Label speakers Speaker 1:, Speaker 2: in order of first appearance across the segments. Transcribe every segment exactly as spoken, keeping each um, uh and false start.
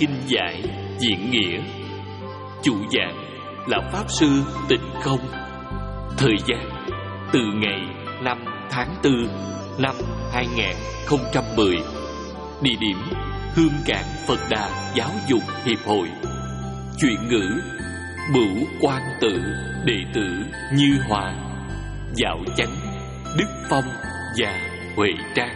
Speaker 1: Kinh Giải Diễn Nghĩa. Chủ giảng là Pháp Sư Tịnh Không. Thời gian từ ngày năm tháng tư năm hai nghìn không trăm mười. Địa điểm Hương Cảng Phật Đà Giáo dục Hiệp hội. Chuyển ngữ Bửu Quan Tự, đệ tử Như Hòa, Dạo Chánh, Đức Phong và Huệ Trang.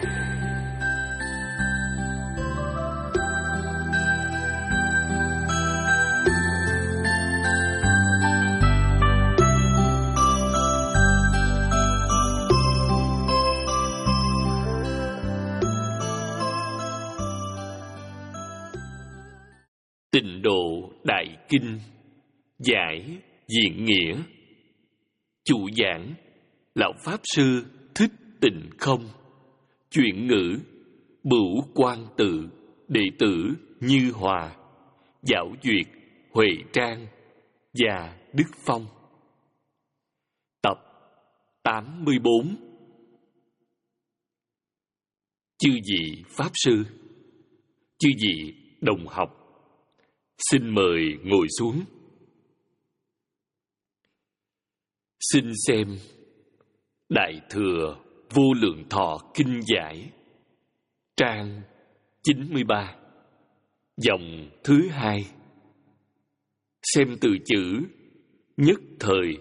Speaker 1: Tịnh Độ Đại Kinh Giải Diễn Nghĩa. Chủ giảng Lão Pháp Sư Thích Tịnh Không. Chuyển ngữ Bửu Quan Tự, đệ tử Như Hòa, Dạo Duyệt, Huệ Trang và Đức Phong. Tập tám mươi bốn. Chư vị Pháp Sư, chư vị đồng học, xin mời ngồi xuống. Xin xem Đại Thừa Vô Lượng Thọ Kinh Giải, trang chín mươi ba, dòng thứ hai. Xem từ chữ nhất thời.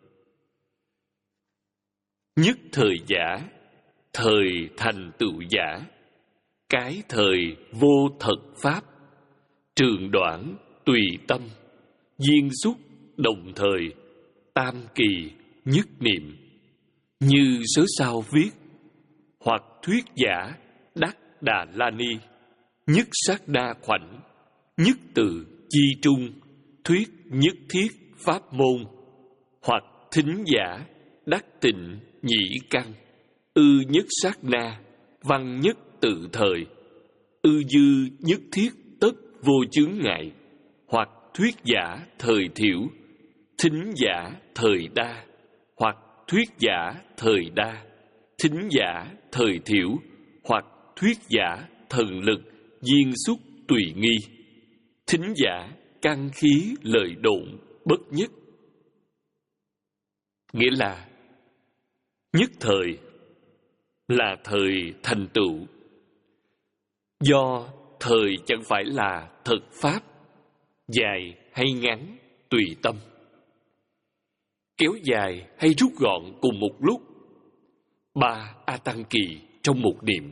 Speaker 1: Nhất thời giả, thời thành tựu giả, cái thời vô thật pháp, trường đoạn tùy tâm, duyên xúc đồng thời, tam kỳ nhất niệm. Như sớ sao viết, hoặc thuyết giả đắc Đà La Ni, nhất sát đa khoảnh, nhất từ chi trung, thuyết nhất thiết pháp môn, hoặc thính giả đắc tịnh nhĩ căn, ư nhất sát na, văn nhất tự thời, ư dư nhất thiết tất vô chướng ngại, hoặc thuyết giả thời thiểu, thính giả thời đa, hoặc thuyết giả thời đa, thính giả thời thiểu, hoặc thuyết giả thần lực duyên xúc tùy nghi, thính giả căn khí lợi độn bất nhất. Nghĩa là nhất thời là thời thành tựu, do thời chẳng phải là thật pháp, dài hay ngắn tùy tâm, kéo dài hay rút gọn cùng một lúc, ba a tăng kỳ trong một niệm.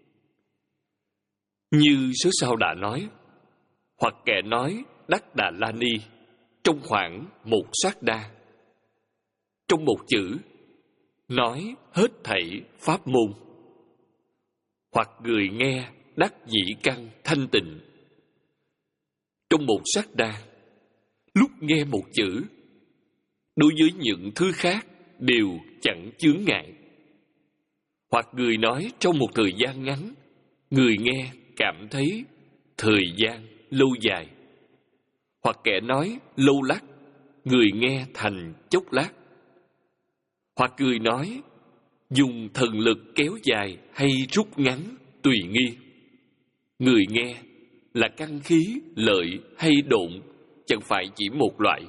Speaker 1: Như sớ sao đã nói, hoặc kẻ nói đắc Đà La Ni trong khoảng một sát đa, trong một chữ nói hết thảy pháp môn, hoặc người nghe đắc nhĩ căn thanh tịnh trong một sát đa, lúc nghe một chữ, đối với những thứ khác đều chẳng chướng ngại. Hoặc người nói trong một thời gian ngắn, người nghe cảm thấy thời gian lâu dài. Hoặc kẻ nói lâu lắc, người nghe thành chốc lát. Hoặc người nói dùng thần lực kéo dài hay rút ngắn tùy nghi, người nghe là căn khí lợi hay độn chẳng phải chỉ một loại.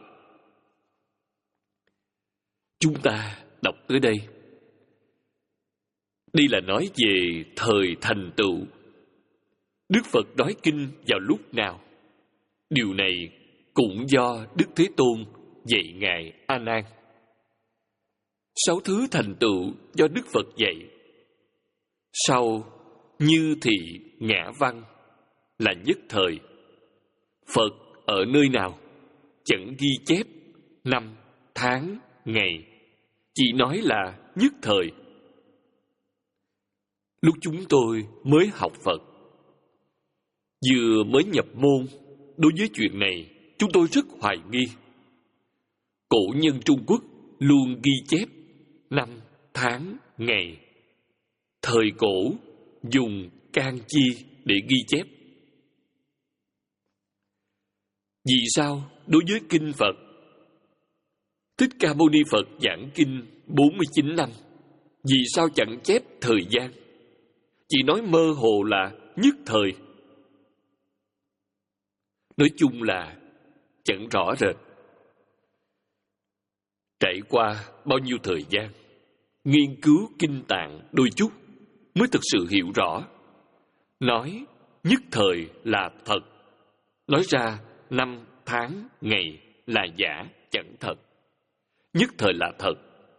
Speaker 1: Chúng ta đọc tới đây, đây là nói về thời thành tựu. Đức Phật nói kinh vào lúc nào? Điều này cũng do Đức Thế Tôn dạy Ngài A Nan. Sáu thứ thành tựu do Đức Phật dạy. Sau như thị ngã văn là nhất thời. Phật ở nơi nào? Chẳng ghi chép năm, tháng, ngày, chỉ nói là nhất thời. Lúc chúng tôi mới học Phật, vừa mới nhập môn, đối với chuyện này chúng tôi rất hoài nghi. Cổ nhân Trung Quốc luôn ghi chép năm, tháng, ngày. Thời cổ dùng can chi để ghi chép. Vì sao đối với kinh Phật, Thích Ca Mâu Ni Phật giảng kinh bốn mươi chín năm, vì sao chẳng chép thời gian, chỉ nói mơ hồ là nhất thời? Nói chung là chẳng rõ rệt. Trải qua bao nhiêu thời gian, nghiên cứu kinh tạng đôi chút mới thực sự hiểu rõ. Nói nhất thời là thật, nói ra năm, tháng, ngày là giả, chẳng thật. Nhất thời là thật.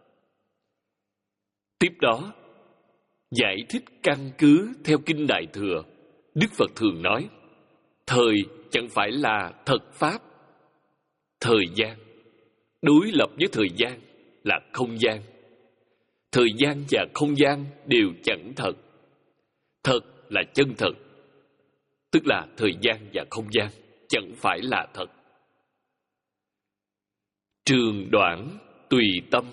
Speaker 1: Tiếp đó, giải thích căn cứ theo Kinh Đại Thừa, Đức Phật thường nói, thời chẳng phải là thật pháp. Thời gian đối lập với thời gian là không gian. Thời gian và không gian đều chẳng thật. Thật là chân thật, tức là thời gian và không gian chẳng phải là thật. Trường đoạn tùy tâm.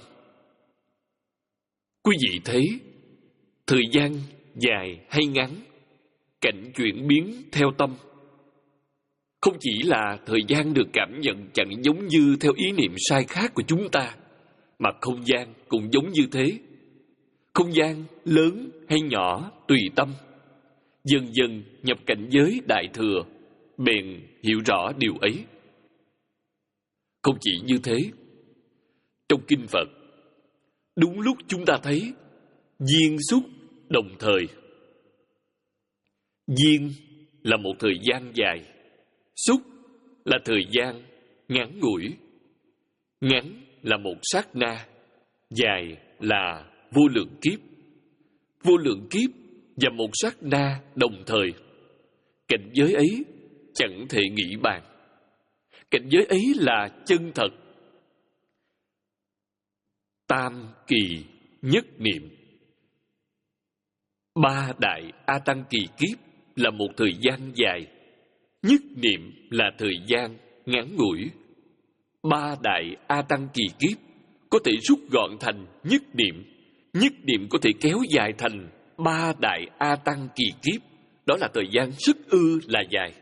Speaker 1: Quý vị thấy, thời gian dài hay ngắn, cảnh chuyển biến theo tâm. Không chỉ là thời gian được cảm nhận chẳng giống như theo ý niệm sai khác của chúng ta, mà không gian cũng giống như thế. Không gian lớn hay nhỏ tùy tâm. Dần dần nhập cảnh giới Đại Thừa, bèn hiểu rõ điều ấy. Không chỉ như thế, trong Kinh Phật, đúng lúc chúng ta thấy duyên xúc đồng thời. Duyên là một thời gian dài, xúc là thời gian ngắn ngủi. Ngắn là một sát na, dài là vô lượng kiếp. Vô lượng kiếp và một sát na đồng thời. Cảnh giới ấy chẳng thể nghĩ bàn. Cảnh giới ấy là chân thật. Tam kỳ nhất niệm. Ba đại A Tăng kỳ kiếp là một thời gian dài. Nhất niệm là thời gian ngắn ngủi. Ba đại A Tăng kỳ kiếp có thể rút gọn thành nhất niệm. Nhất niệm có thể kéo dài thành ba đại A Tăng kỳ kiếp. Đó là thời gian rất ư là dài.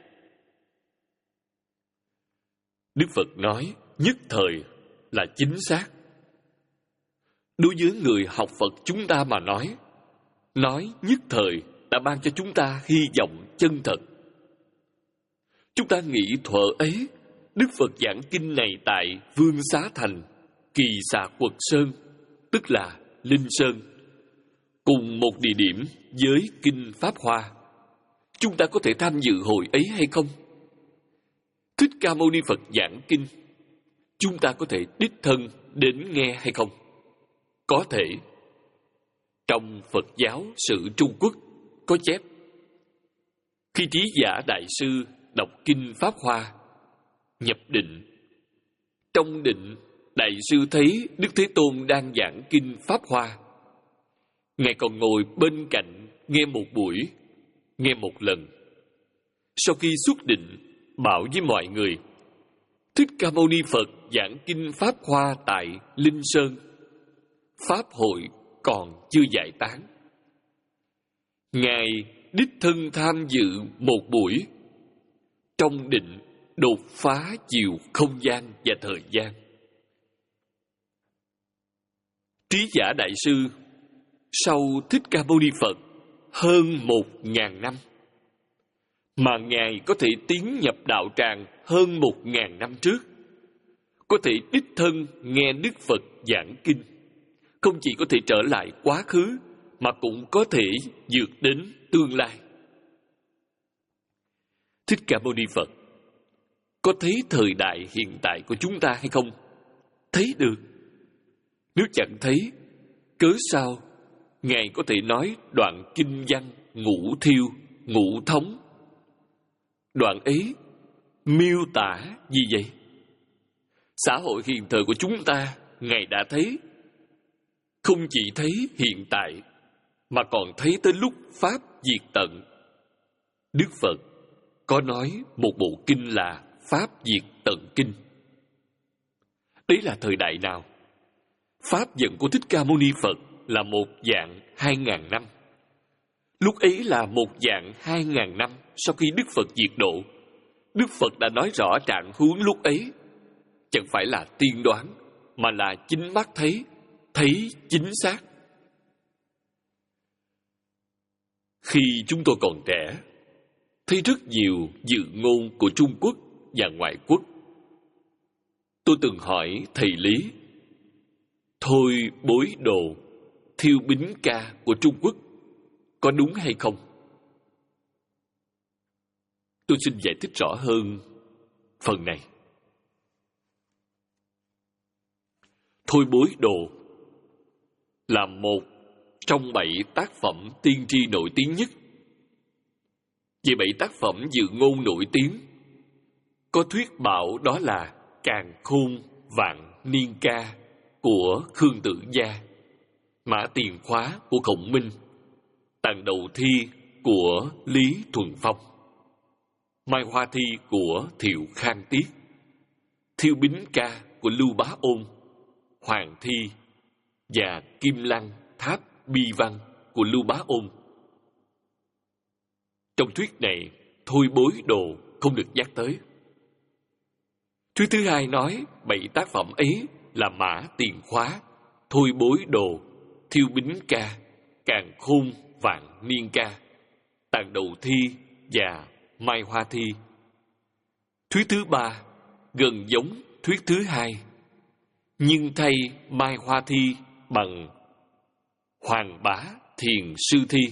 Speaker 1: Đức Phật nói nhất thời là chính xác. Đối với người học Phật chúng ta mà nói, nói nhất thời đã ban cho chúng ta hy vọng chân thật. Chúng ta nghĩ thuở ấy, Đức Phật giảng kinh này tại Vương Xá Thành, Kỳ Xà Quật Sơn, tức là Linh Sơn, cùng một địa điểm với Kinh Pháp Hoa. Chúng ta có thể tham dự hội ấy hay không? Thích Ca Mâu Ni Phật giảng kinh, chúng ta có thể đích thân đến nghe hay không? Có thể. Trong Phật giáo sử Trung Quốc có chép, khi Trí Giả Đại Sư đọc kinh Pháp Hoa, nhập định. Trong định, Đại Sư thấy Đức Thế Tôn đang giảng kinh Pháp Hoa. Ngài còn ngồi bên cạnh nghe một buổi, nghe một lần. Sau khi xuất định, bảo với mọi người, Thích Ca Mâu Ni Phật giảng kinh Pháp Hoa tại Linh Sơn. Pháp hội còn chưa giải tán. Ngài đích thân tham dự một buổi, trong định đột phá chiều không gian và thời gian. Trí Giả Đại Sư sau Thích Ca Mâu Ni Phật hơn một ngàn năm, mà Ngài có thể tiến nhập đạo tràng hơn một ngàn năm trước, có thể đích thân nghe Đức Phật giảng kinh, không chỉ có thể trở lại quá khứ, mà cũng có thể vượt đến tương lai. Thích Ca Mâu Ni Phật có thấy thời đại hiện tại của chúng ta hay không? Thấy được. Nếu chẳng thấy, cớ sao Ngài có thể nói đoạn kinh văn ngũ thiêu, ngũ thống? Đoạn ấy miêu tả gì vậy? Xã hội hiện thời của chúng ta, Ngài đã thấy. Không chỉ thấy hiện tại, mà còn thấy tới lúc Pháp diệt tận. Đức Phật có nói một bộ kinh là Pháp diệt tận kinh. Đấy là thời đại nào? Pháp dẫn của Thích Ca Mâu Ni Phật là một dạng hai ngàn năm. Lúc ấy là một dạng hai ngàn năm sau khi Đức Phật diệt độ. Đức Phật đã nói rõ trạng huống lúc ấy. Chẳng phải là tiên đoán, mà là chính mắt thấy, thấy chính xác. Khi chúng tôi còn trẻ, thấy rất nhiều dự ngôn của Trung Quốc và ngoại quốc. Tôi từng hỏi thầy Lý, thôi bối đồ, thiêu bính ca của Trung Quốc có đúng hay không? Tôi xin giải thích rõ hơn phần này. Thôi bối đồ là một trong bảy tác phẩm tiên tri nổi tiếng nhất. Về bảy tác phẩm dự ngôn nổi tiếng, có thuyết bảo đó là Càn Khôn Vạn Niên Ca của Khương Tử Gia, Mã Tiền Khóa của Khổng Minh, Tàn Đầu Thi của Lý Thuần Phong, Mai Hoa Thi của Thiệu Khang Tiết, Thiêu Bính Ca của Lưu Bá Ôn, Hoàng Thi và Kim Lăng Tháp Bi Văn của Lưu Bá Ôn. Trong thuyết này, thôi bối đồ không được nhắc tới. Thuyết thứ hai nói bảy tác phẩm ấy là Mã Tiền Khóa, Thôi bối đồ, Thiêu Bính Ca, Càn Khôn Vạn Niên Ca, Tàn Đầu Thi và Mai Hoa Thi. Thuyết thứ ba gần giống thuyết thứ hai, nhưng thay Mai Hoa Thi bằng Hoàng Bá Thiền Sư Thi.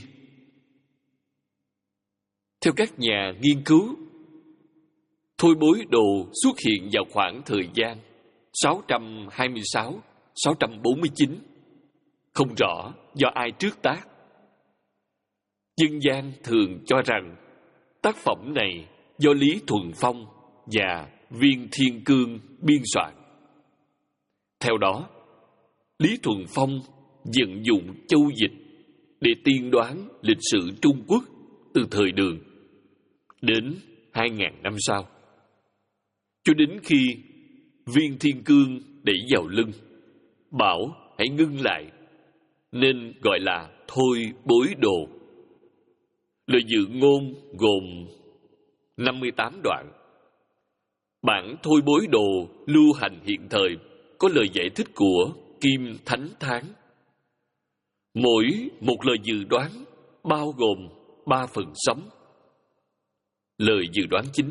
Speaker 1: Theo các nhà nghiên cứu, thôi bối đồ xuất hiện vào khoảng thời gian sáu trăm hai mươi sáu đến sáu trăm bốn mươi chín, không rõ do ai trước tác. Dân gian thường cho rằng tác phẩm này do Lý Thuần Phong và Viên Thiên Cương biên soạn. Theo đó, Lý Thuần Phong vận dụng châu dịch để tiên đoán lịch sử Trung Quốc từ thời Đường đến hai nghìn năm sau, cho đến khi Viên Thiên Cương đẩy vào lưng, bảo hãy ngưng lại, nên gọi là thôi bối đồ. Lời dự ngôn gồm năm mươi tám đoạn. Bản thôi bối đồ lưu hành hiện thời có lời giải thích của Kim Thánh Thán. Mỗi một lời dự đoán bao gồm ba phần sống. Lời dự đoán chính: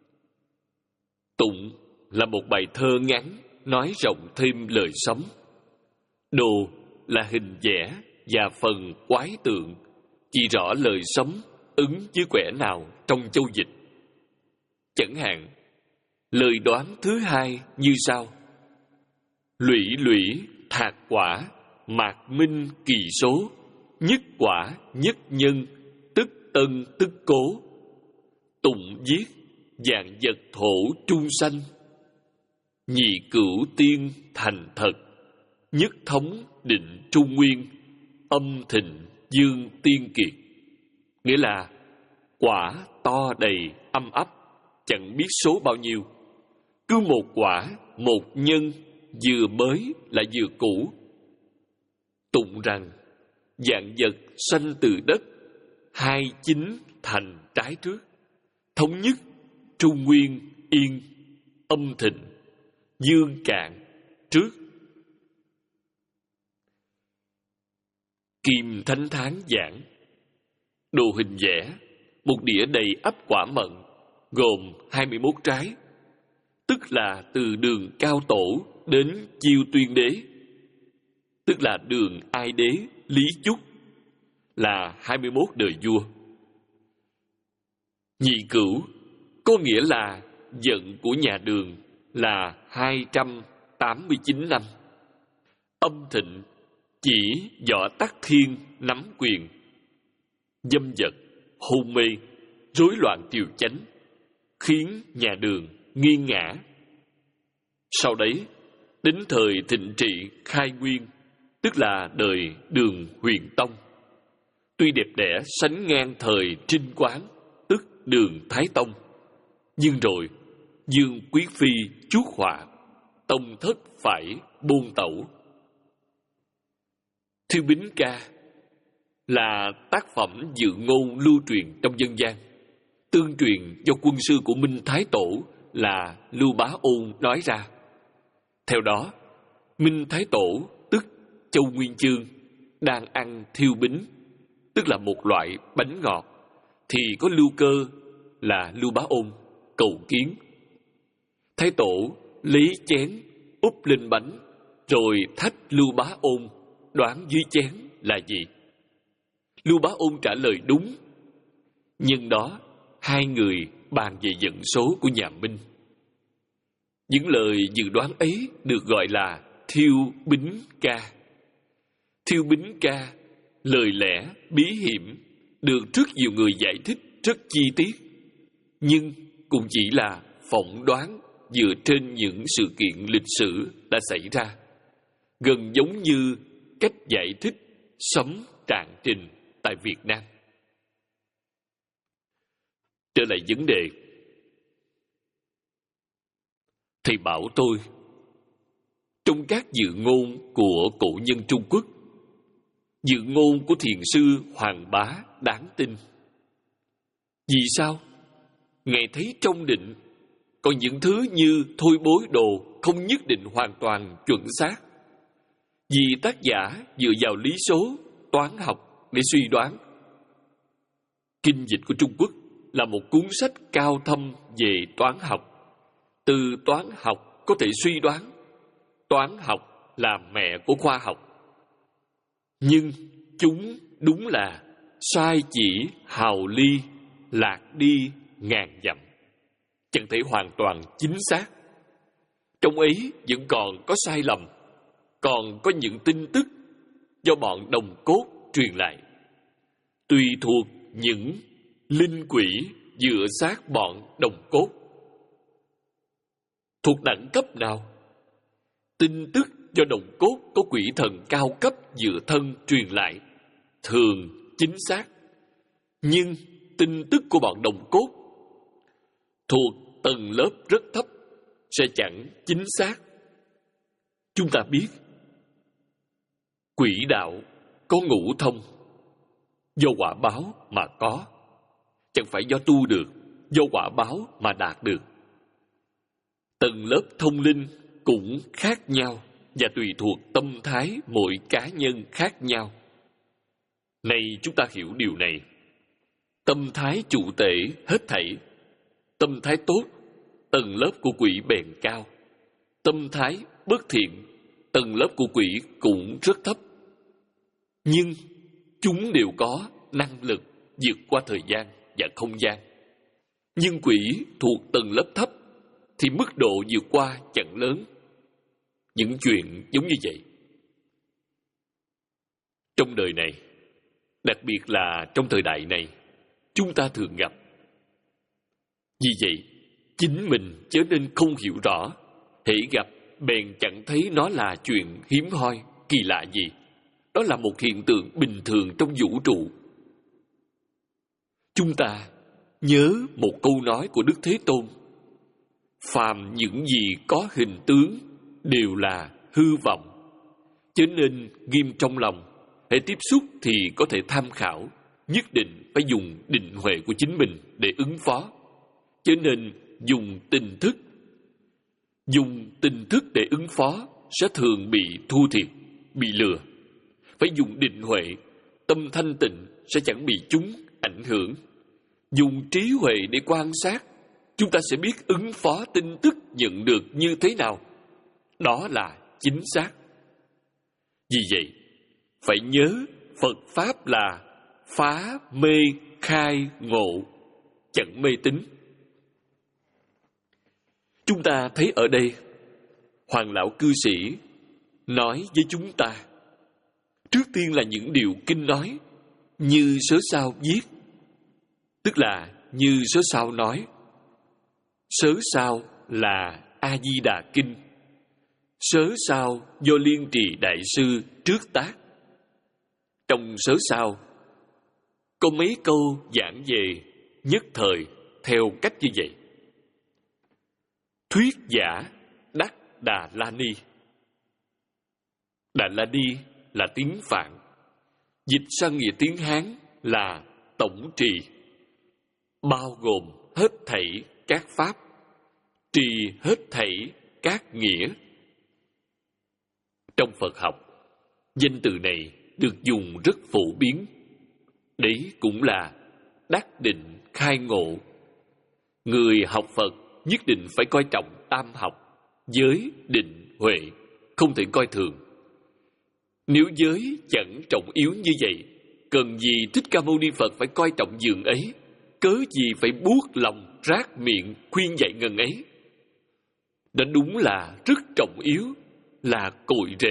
Speaker 1: Tụng là một bài thơ ngắn nói rộng thêm lời sống. Đồ là hình vẽ và phần quái tượng chỉ rõ lời sống ứng với quẻ nào trong châu dịch. Chẳng hạn, lời đoán thứ hai như sau: Lũy lũy thạc quả, mạc minh kỳ số, nhất quả nhất nhân, tức tân tức cố. Tụng viết vạn vật thổ trung sanh, nhị cửu tiên thành thật, nhất thống định trung nguyên, âm thịnh dương tiên kiệt. Nghĩa là quả to đầy âm ấp, chẳng biết số bao nhiêu. Cứ một quả, một nhân, vừa mới là vừa cũ. Tụng rằng vạn vật sanh từ đất, hai chính thành trái trước, thống nhất trung nguyên yên, âm thịnh dương cạn trước. Kim Thánh Thán giảng: Đồ hình vẽ một đĩa đầy ắp quả mận, gồm hai mươi mốt trái, tức là từ đường Cao Tổ đến Chiêu Tuyên Đế, tức là đường Ai Đế Lý Chúc, là hai mươi mốt đời vua. Nhị cửu có nghĩa là vận của nhà Đường là hai trăm tám mươi chín năm. Âm thịnh chỉ Võ Tắc Thiên nắm quyền, dâm vật, hôn mê, rối loạn triều chánh, khiến nhà Đường nghiêng ngã. Sau đấy, đến thời thịnh trị khai nguyên, tức là đời Đường Huyền Tông, tuy đẹp đẽ sánh ngang thời Trinh Quán, tức Đường Thái Tông, nhưng rồi Dương Quý Phi chuốc họa, tông thất phải buôn tẩu. Thiêu Bính Ca là tác phẩm dự ngôn lưu truyền trong dân gian, tương truyền do quân sư của Minh Thái Tổ là Lưu Bá Ôn nói ra. Theo đó, Minh Thái Tổ tức Châu Nguyên Chương đang ăn thiêu bính, tức là một loại bánh ngọt, thì có Lưu Cơ là Lưu Bá Ôn cầu kiến Thái Tổ lấy chén úp lên bánh, rồi thách Lưu Bá Ôn đoán dưới chén là gì. Lưu Bá Ôn trả lời đúng. Nhân đó, hai người bàn về vận số của nhà Minh. Những lời dự đoán ấy được gọi là Thiêu Bính Ca. Thiêu Bính Ca, lời lẽ bí hiểm, được rất nhiều người giải thích rất chi tiết, nhưng cũng chỉ là phỏng đoán dựa trên những sự kiện lịch sử đã xảy ra, gần giống như cách giải thích sấm trạng trình tại Việt Nam. Trở lại vấn đề, thầy bảo tôi, trong các dự ngôn của cổ nhân Trung Quốc, dự ngôn của thiền sư Hoàng Bá đáng tin. Vì sao? Ngài thấy trong định có những thứ như thôi bối đồ không nhất định hoàn toàn chuẩn xác, vì tác giả dựa vào lý số, toán học để suy đoán. Kinh dịch của Trung Quốc là một cuốn sách cao thâm về toán học. Từ toán học có thể suy đoán. Toán học là mẹ của khoa học. Nhưng chúng đúng là sai chỉ hào ly, lạc đi ngàn dặm, chẳng thể hoàn toàn chính xác. Trong ấy vẫn còn có sai lầm, còn có những tin tức do bọn đồng cốt truyền lại, tùy thuộc những linh quỷ dựa sát bọn đồng cốt. Thuộc đẳng cấp nào? Tin tức do đồng cốt có quỷ thần cao cấp dựa thân truyền lại thường chính xác, nhưng tin tức của bọn đồng cốt thuộc tầng lớp rất thấp sẽ chẳng chính xác. Chúng ta biết quỷ đạo có ngũ thông, do quả báo mà có, chẳng phải do tu được, do quả báo mà đạt được. Tầng lớp thông linh cũng khác nhau và tùy thuộc tâm thái mỗi cá nhân khác nhau. Này chúng ta hiểu điều này. Tâm thái chủ tể hết thảy. Tâm thái tốt, tầng lớp của quỷ bèn cao. Tâm thái bất thiện, tầng lớp của quỷ cũng rất thấp. Nhưng chúng đều có năng lực vượt qua thời gian và không gian. Nhưng quỷ thuộc tầng lớp thấp thì mức độ vượt qua chẳng lớn. Những chuyện giống như vậy trong đời này, đặc biệt là trong thời đại này, chúng ta thường gặp. Vì vậy, chính mình trở nên không hiểu rõ, hễ gặp bèn chẳng thấy nó là chuyện hiếm hoi, kỳ lạ gì. Đó là một hiện tượng bình thường trong vũ trụ. Chúng ta nhớ một câu nói của Đức Thế Tôn: phàm những gì có hình tướng đều là hư vọng. Cho nên ghim trong lòng, hễ tiếp xúc thì có thể tham khảo, nhất định phải dùng định huệ của chính mình để ứng phó. Cho nên dùng tình thức. Dùng tình thức để ứng phó sẽ thường bị thua thiệt, bị lừa. Phải dùng định huệ, tâm thanh tịnh sẽ chẳng bị chúng ảnh hưởng. Dùng trí huệ để quan sát, chúng ta sẽ biết ứng phó tin tức nhận được như thế nào. Đó là chính xác. Vì vậy, phải nhớ Phật Pháp là phá mê khai ngộ, chẳng mê tín. Chúng ta thấy ở đây, Hoàng lão cư sĩ nói với chúng ta, trước tiên là những điều kinh nói, như sớ sao viết, tức là như sớ sao nói. Sớ sao là A-di-đà kinh. Sớ sao do Liên Trì Đại Sư trước tác. Trong sớ sao có mấy câu giảng về nhất thời theo cách như vậy. Thuyết giả Đắc Đà La Ni. Đà La Ni là tiếng Phạn, dịch sang nghĩa tiếng Hán là tổng trì, bao gồm hết thảy các pháp, trì hết thảy các nghĩa. Trong Phật học, danh từ này được dùng rất phổ biến. Đấy cũng là đắc định khai ngộ. Người học Phật nhất định phải coi trọng tam học, giới, định, huệ, không thể coi thường. Nếu giới chẳng trọng yếu như vậy, cần gì Thích Ca Mâu Ni Phật phải coi trọng giường ấy, cớ gì phải buốt lòng rát miệng khuyên dạy ngần ấy. Đó đúng là rất trọng yếu, là cội rễ.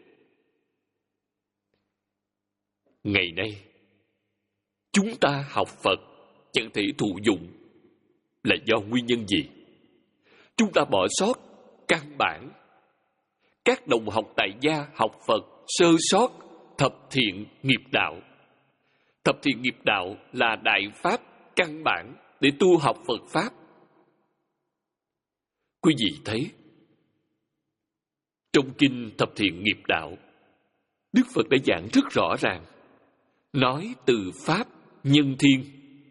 Speaker 1: Ngày nay, chúng ta học Phật chẳng thể thụ dụng là do nguyên nhân gì? Chúng ta bỏ sót căn bản. Các đồng học tại gia học Phật sơ sót thập thiện nghiệp đạo. Thập thiện nghiệp đạo là đại pháp căn bản để tu học Phật Pháp. Quý vị thấy, trong kinh Thập Thiện Nghiệp Đạo, Đức Phật đã giảng rất rõ ràng, nói từ Pháp nhân thiên.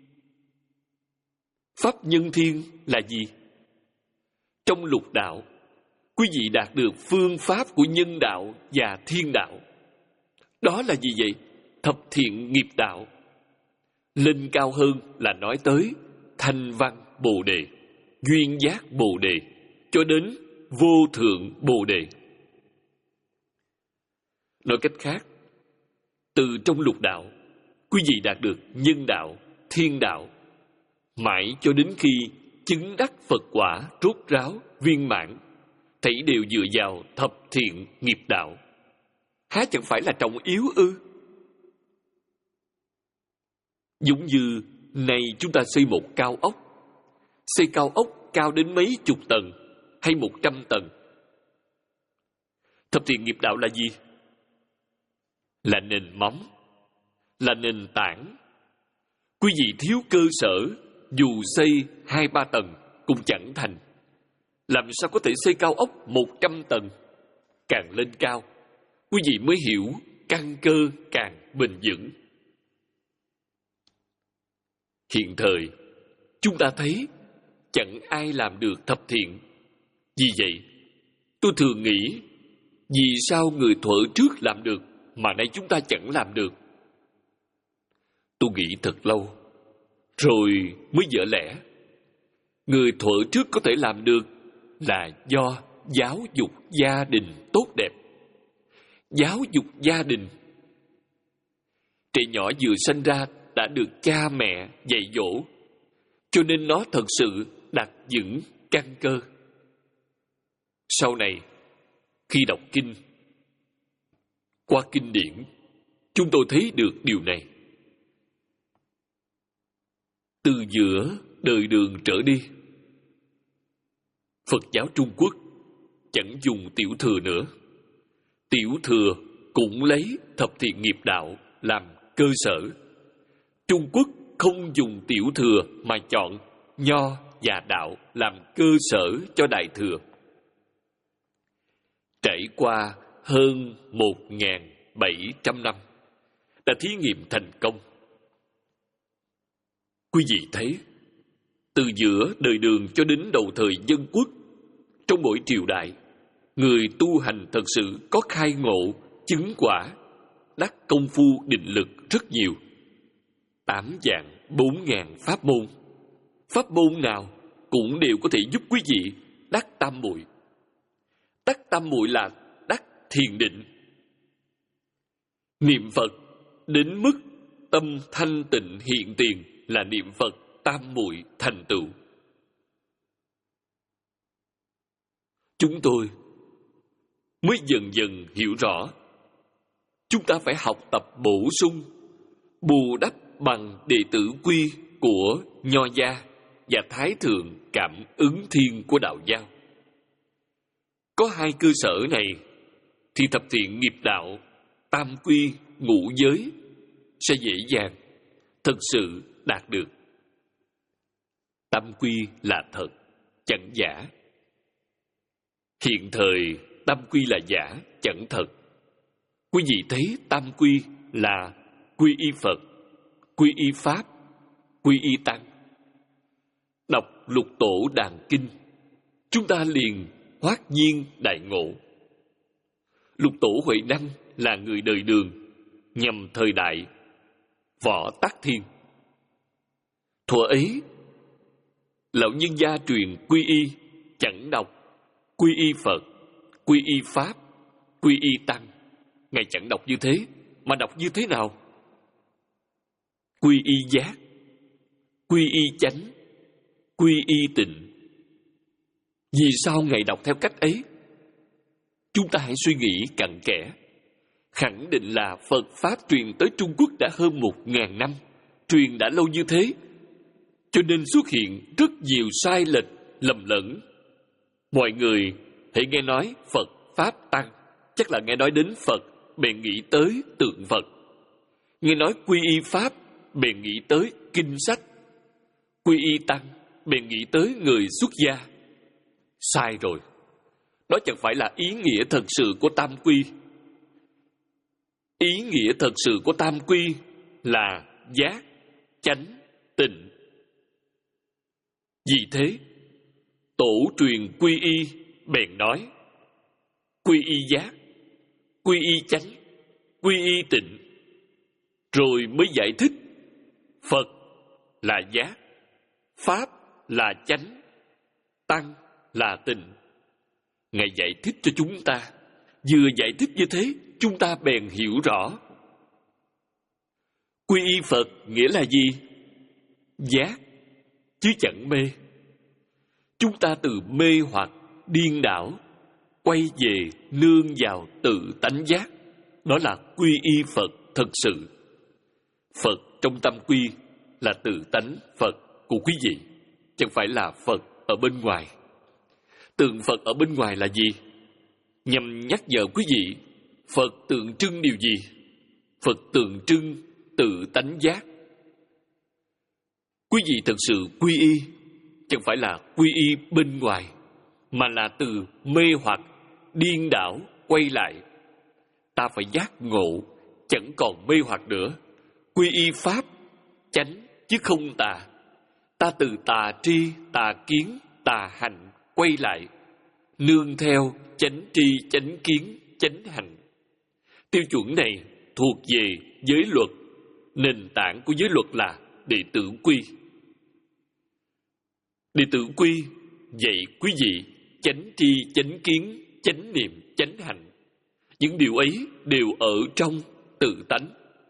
Speaker 1: Pháp nhân thiên là gì? Trong lục đạo, quý vị đạt được phương pháp của nhân đạo và thiên đạo. Đó là gì vậy? Thập thiện nghiệp đạo. Lên cao hơn là nói tới thanh văn Bồ Đề, duyên giác Bồ Đề, cho đến vô thượng Bồ Đề. Nói cách khác, từ trong lục đạo, quý vị đạt được nhân đạo, thiên đạo, mãi cho đến khi chứng đắc Phật quả rốt ráo, viên mãn, thảy đều dựa vào thập thiện nghiệp đạo. Há chẳng phải là trọng yếu ư? Giống như nay chúng ta xây một cao ốc. Xây cao ốc cao đến mấy chục tầng hay một trăm tầng. Thập thiện nghiệp đạo là gì? Là nền móng, là nền tảng. Quý vị thiếu cơ sở, dù xây hai ba tầng cũng chẳng thành. Làm sao có thể xây cao ốc một trăm tầng? Càng lên cao, quý vị mới hiểu căn cơ càng bền vững. Hiện thời, chúng ta thấy chẳng ai làm được thập thiện. Vì vậy, tôi thường nghĩ, vì sao người thuở trước làm được mà nay chúng ta chẳng làm được? Tôi nghĩ thật lâu, rồi mới vỡ lẽ. Người thuở trước có thể làm được là do giáo dục gia đình tốt đẹp. Giáo dục gia đình. Trẻ nhỏ vừa sinh ra đã được cha mẹ dạy dỗ, cho nên nó thật sự đặt vững căn cơ. Sau này, khi đọc kinh, qua kinh điển, chúng tôi thấy được điều này. Từ giữa đời Đường trở đi, Phật giáo Trung Quốc chẳng dùng tiểu thừa nữa. Tiểu thừa cũng lấy thập thiện nghiệp đạo làm cơ sở. Trung Quốc không dùng tiểu thừa mà chọn nho và đạo làm cơ sở cho đại thừa. Trải qua hơn một nghìn bảy trăm năm đã thí nghiệm thành công. Quý vị thấy, từ giữa đời Đường cho đến đầu thời Dân Quốc, trong mỗi triều đại, người tu hành thật sự có khai ngộ, chứng quả, đắc công phu định lực rất nhiều. Tám vạn bốn ngàn pháp môn. Pháp môn nào cũng đều có thể giúp quý vị đắc tam muội. Đắc tam muội là đắc thiền định. Niệm Phật đến mức tâm thanh tịnh hiện tiền là niệm Phật tam muội thành tựu. Chúng tôi mới dần dần hiểu rõ, chúng ta phải học tập bổ sung, bù đắp bằng đệ tử quy của Nho gia và Thái thượng cảm ứng thiên của đạo giáo. Có hai cơ sở này thì thập thiện nghiệp đạo, tam quy, ngũ giới sẽ dễ dàng, thật sự đạt được. Tam quy là thật, chẳng giả. Hiện thời tam quy là giả, chẳng thật. Quý vị thấy tam quy là quy y Phật, quy y Pháp, quy y Tăng. Đọc lục tổ đàn kinh, chúng ta liền hoát nhiên đại ngộ. Lục tổ Huệ Năng là người đời Đường, nhằm thời đại Võ Tắc Thiên. Thuở ấy, Lão nhân gia truyền quy y, chẳng đọc quy y Phật, quy y Pháp, quy y Tăng. Ngài chẳng đọc như thế, mà đọc như thế nào? Quy y giác, quy y chánh, quy y tịnh. Vì sao Ngài đọc theo cách ấy? Chúng ta hãy suy nghĩ cặn kẽ. Khẳng định là Phật Pháp truyền tới Trung Quốc đã hơn một ngàn năm, truyền đã lâu như thế, cho nên xuất hiện rất nhiều sai lệch, lầm lẫn. Mọi người hãy nghe nói Phật Pháp Tăng, chắc là nghe nói đến Phật, bèn nghĩ tới tượng Phật. Nghe nói quy y Pháp, bèn nghĩ tới kinh sách. Quy y Tăng, bèn nghĩ tới người xuất gia. Sai rồi. Đó chẳng phải là ý nghĩa thật sự của tam quy. Ý nghĩa thật sự của tam quy là giác, chánh, tịnh. Vì thế, tổ truyền quy y bèn nói quy y giác, quy y chánh, quy y tịnh. Rồi mới giải thích Phật là giác, Pháp là chánh, Tăng là tịnh. Ngài giải thích cho chúng ta. Vừa giải thích như thế, chúng ta bèn hiểu rõ. Quy y Phật nghĩa là gì? Giác, chứ chẳng mê. Chúng ta từ mê hoặc, điên đảo, quay về nương vào tự tánh giác. Đó là quy y Phật thật sự. Phật trong tâm quy là tự tánh Phật của quý vị, chẳng phải là Phật ở bên ngoài. Tượng Phật ở bên ngoài là gì? Nhằm nhắc nhở quý vị, Phật tượng trưng điều gì? Phật tượng trưng tự tánh giác. Quý vị thật sự quy y, chẳng phải là quy y bên ngoài, mà là từ mê hoặc, điên đảo, quay lại. Ta phải giác ngộ, chẳng còn mê hoặc nữa. Quy y Pháp, chánh, chứ không tà. Ta từ tà tri, tà kiến, tà hành, quay lại, nương theo chánh tri, chánh kiến, chánh hành. Tiêu chuẩn này thuộc về giới luật. Nền tảng của giới luật là đệ tử quy. Đệ tử quy dạy quý vị chánh tri, chánh kiến, chánh niệm, chánh hành. Những điều ấy đều ở trong tự tánh.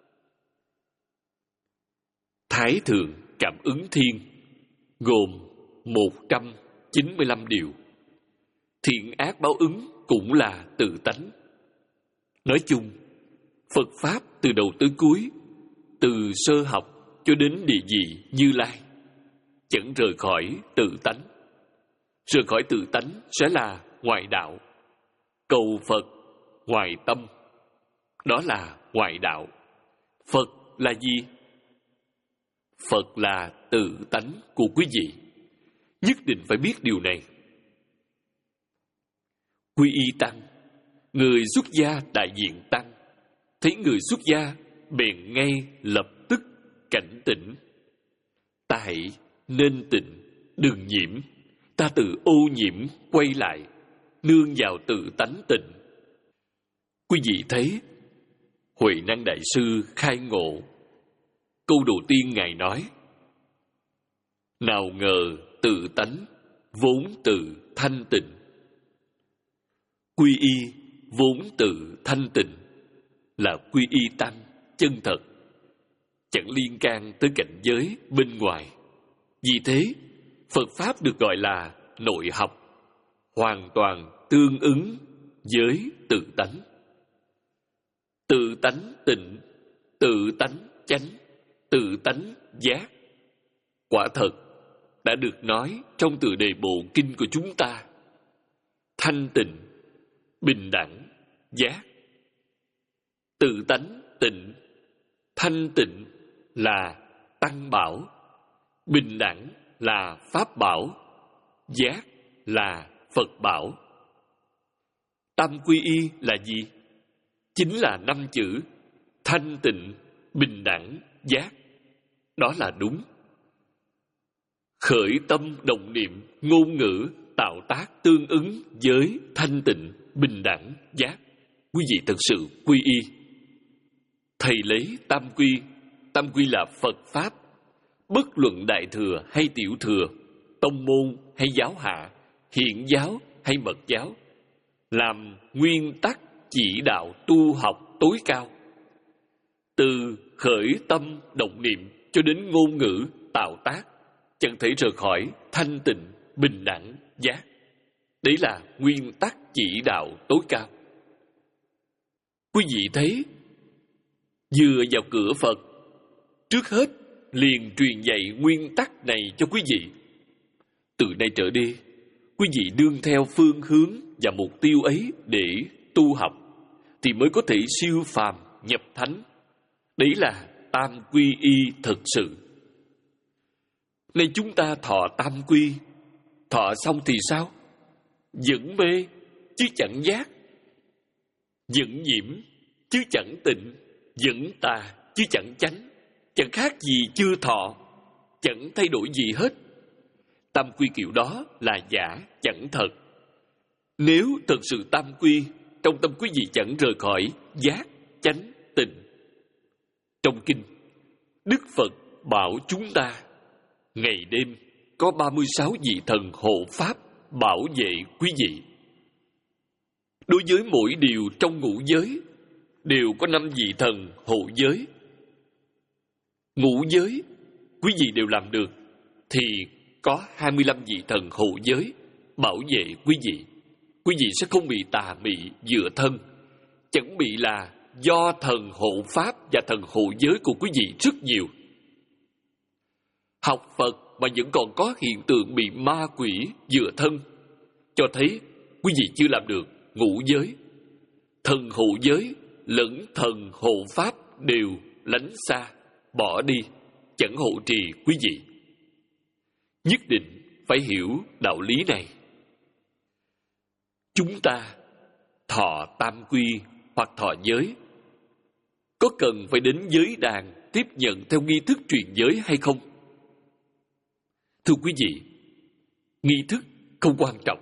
Speaker 1: Thái Thượng Cảm Ứng Thiên gồm một trăm chín mươi lăm điều. Thiện ác báo ứng cũng là tự tánh. Nói chung, Phật Pháp từ đầu tới cuối, từ sơ học cho đến địa vị Như Lai, chẳng rời khỏi tự tánh. Rời khỏi tự tánh sẽ là ngoại đạo. Cầu Phật ngoài tâm, đó là ngoại đạo. Phật là gì? Phật là tự tánh của quý vị. Nhất định phải biết điều này. Quy y Tăng, người xuất gia đại diện Tăng, thấy người xuất gia bèn ngay lập tức cảnh tỉnh. Ta hãy nên tịnh, đừng nhiễm. Ta từ ô nhiễm quay lại, nương vào tự tánh tịnh. Quý vị thấy, Huệ Năng Đại Sư khai ngộ. Câu đầu tiên Ngài nói, nào ngờ tự tánh vốn tự thanh tịnh. Quy y vốn tự thanh tịnh là quy y Tăng chân thật, chẳng liên can tới cảnh giới bên ngoài. Vì thế, Phật Pháp được gọi là nội học, hoàn toàn tương ứng với tự tánh. Tự tánh tịnh, tự tánh chánh, tự tánh giác. Quả thật, đã được nói trong tựa đề bộ kinh của chúng ta. Thanh tịnh, bình đẳng, giác. Tự tánh tịnh, thanh tịnh là tăng bảo, bình đẳng là pháp bảo, giác là Phật bảo. Tam quy y là gì? Chính là năm chữ thanh tịnh, bình đẳng, giác. Đó là đúng. Khởi tâm động niệm, ngôn ngữ, tạo tác tương ứng với thanh tịnh, bình đẳng, giác. Quý vị thật sự quy y. Thầy lấy tam quy. Tam quy là Phật Pháp. Bất luận đại thừa hay tiểu thừa, tông môn hay giáo hạ, hiện giáo hay mật giáo, làm nguyên tắc chỉ đạo tu học tối cao. Từ khởi tâm động niệm cho đến ngôn ngữ tạo tác, chẳng thể rời khỏi thanh tịnh, bình đẳng, giác. Đấy là nguyên tắc chỉ đạo tối cao. Quý vị thấy, vừa vào cửa Phật, trước hết liền truyền dạy nguyên tắc này cho quý vị. Từ nay trở đi, quý vị đương theo phương hướng và mục tiêu ấy để tu học, thì mới có thể siêu phàm nhập thánh. Đấy là tam quy y thực sự. Nay chúng ta thọ tam quy, thọ xong thì sao? Vẫn mê chứ chẳng giác, vẫn nhiễm chứ chẳng tịnh, vẫn tà chứ chẳng chánh, chẳng khác gì chưa thọ, chẳng thay đổi gì hết. Tam quy kiểu đó là giả, chẳng thật. Nếu thật sự tam quy, trong tâm quý vị chẳng rời khỏi giác, chánh, tịnh. Trong kinh, Đức Phật bảo chúng ta, ngày đêm có ba mươi sáu vị thần hộ pháp bảo vệ quý vị. Đối với mỗi điều trong ngũ giới, đều có năm vị thần hộ giới. Ngũ giới, quý vị đều làm được, thì có hai mươi lăm vị thần hộ giới bảo vệ quý vị. Quý vị sẽ không bị tà mị dựa thân, chẳng bị là do thần hộ pháp và thần hộ giới của quý vị rất nhiều. Học Phật mà vẫn còn có hiện tượng bị ma quỷ dựa thân, cho thấy quý vị chưa làm được ngũ giới. Thần hộ giới lẫn thần hộ pháp đều lánh xa, bỏ đi, chẳng hộ trì quý vị. Nhất định phải hiểu đạo lý này. Chúng ta thọ tam quy hoặc thọ giới, có cần phải đến giới đàn tiếp nhận theo nghi thức truyền giới hay không? Thưa quý vị, nghi thức không quan trọng.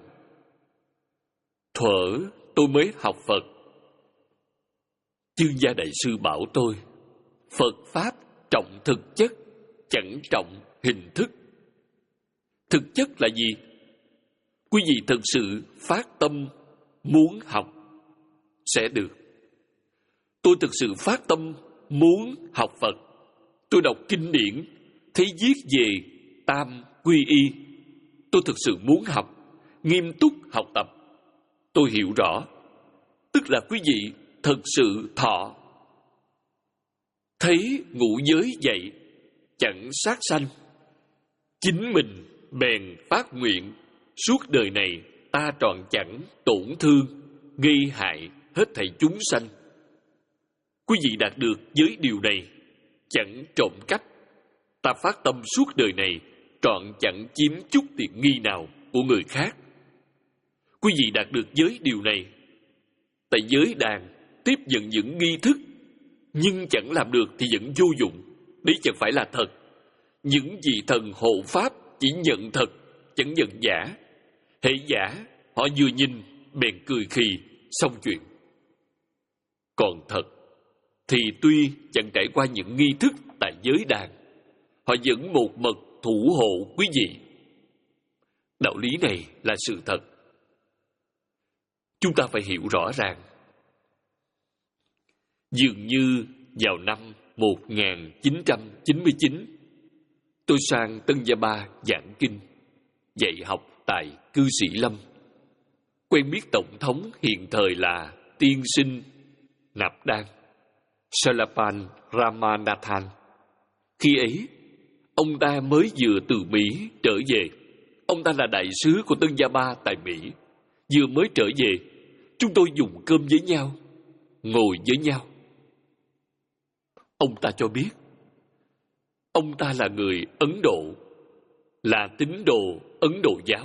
Speaker 1: Thuở tôi mới học Phật, Chương Gia Đại Sư bảo tôi, Phật Pháp trọng thực chất, chẳng trọng hình thức. Thực chất là gì? Quý vị thật sự phát tâm muốn học sẽ được. Tôi thực sự phát tâm muốn học Phật. Tôi đọc kinh điển, thấy viết về tam quy y. Tôi thực sự muốn học, nghiêm túc học tập. Tôi hiểu rõ, tức là quý vị thật sự thọ. Thấy ngũ giới vậy, chẳng sát sanh. Chính mình bèn phát nguyện, suốt đời này ta trọn chẳng tổn thương, gây hại hết thảy chúng sanh. Quý vị đạt được giới điều này, chẳng trộm cắp. Ta phát tâm suốt đời này, trọn chẳng chiếm chút tiện nghi nào của người khác. Quý vị đạt được giới điều này, tại giới đàn tiếp nhận những nghi thức, nhưng chẳng làm được thì vẫn vô dụng. Đấy chẳng phải là thật. Những vị thần hộ pháp chỉ nhận thật, chẳng nhận giả. Hễ giả, họ vừa nhìn bèn cười khì, xong chuyện. Còn thật thì tuy chẳng trải qua những nghi thức tại giới đàn, họ vẫn một mực thủ hộ quý vị. Đạo lý này là sự thật. Chúng ta phải hiểu rõ ràng. Dường như vào năm một nghìn chín trăm chín mươi chín, tôi sang Tân Gia Ba giảng kinh, dạy học tại Cư Sĩ Lâm. Quen biết Tổng thống hiện thời là tiên sinh Nạp Đan, Salapan Ramanathan. Khi ấy, ông ta mới vừa từ Mỹ trở về. Ông ta là đại sứ của Tân Gia Ba tại Mỹ. Vừa mới trở về, chúng tôi dùng cơm với nhau, ngồi với nhau. Ông ta cho biết, ông ta là người Ấn Độ, là tín đồ Ấn Độ giáo.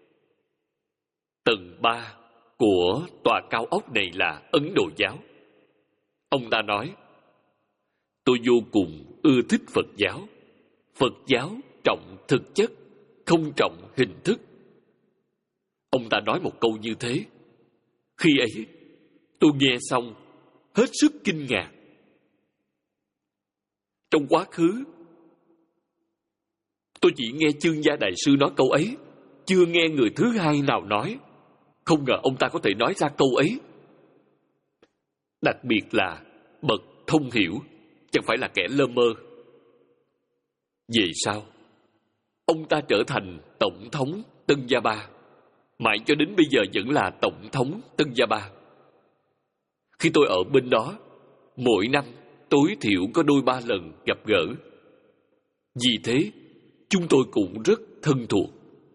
Speaker 1: Tầng ba của tòa cao ốc này là Ấn Độ giáo. Ông ta nói, tôi vô cùng ưa thích Phật giáo. Phật giáo trọng thực chất, không trọng hình thức. Ông ta nói một câu như thế. Khi ấy, tôi nghe xong, hết sức kinh ngạc. Trong quá khứ, Tôi chỉ nghe Chương Gia Đại Sư nói câu ấy, chưa nghe người thứ hai nào nói. Không ngờ ông ta có thể nói ra câu ấy. Đặc biệt là bậc thông hiểu, chẳng phải là kẻ lơ mơ. Về sau, ông ta trở thành Tổng thống Tân Gia Ba, mãi cho đến bây giờ vẫn là Tổng thống Tân Gia Ba. Khi tôi ở bên đó, mỗi năm tối thiểu có đôi ba lần gặp gỡ. Vì thế, chúng tôi cũng rất thân thuộc.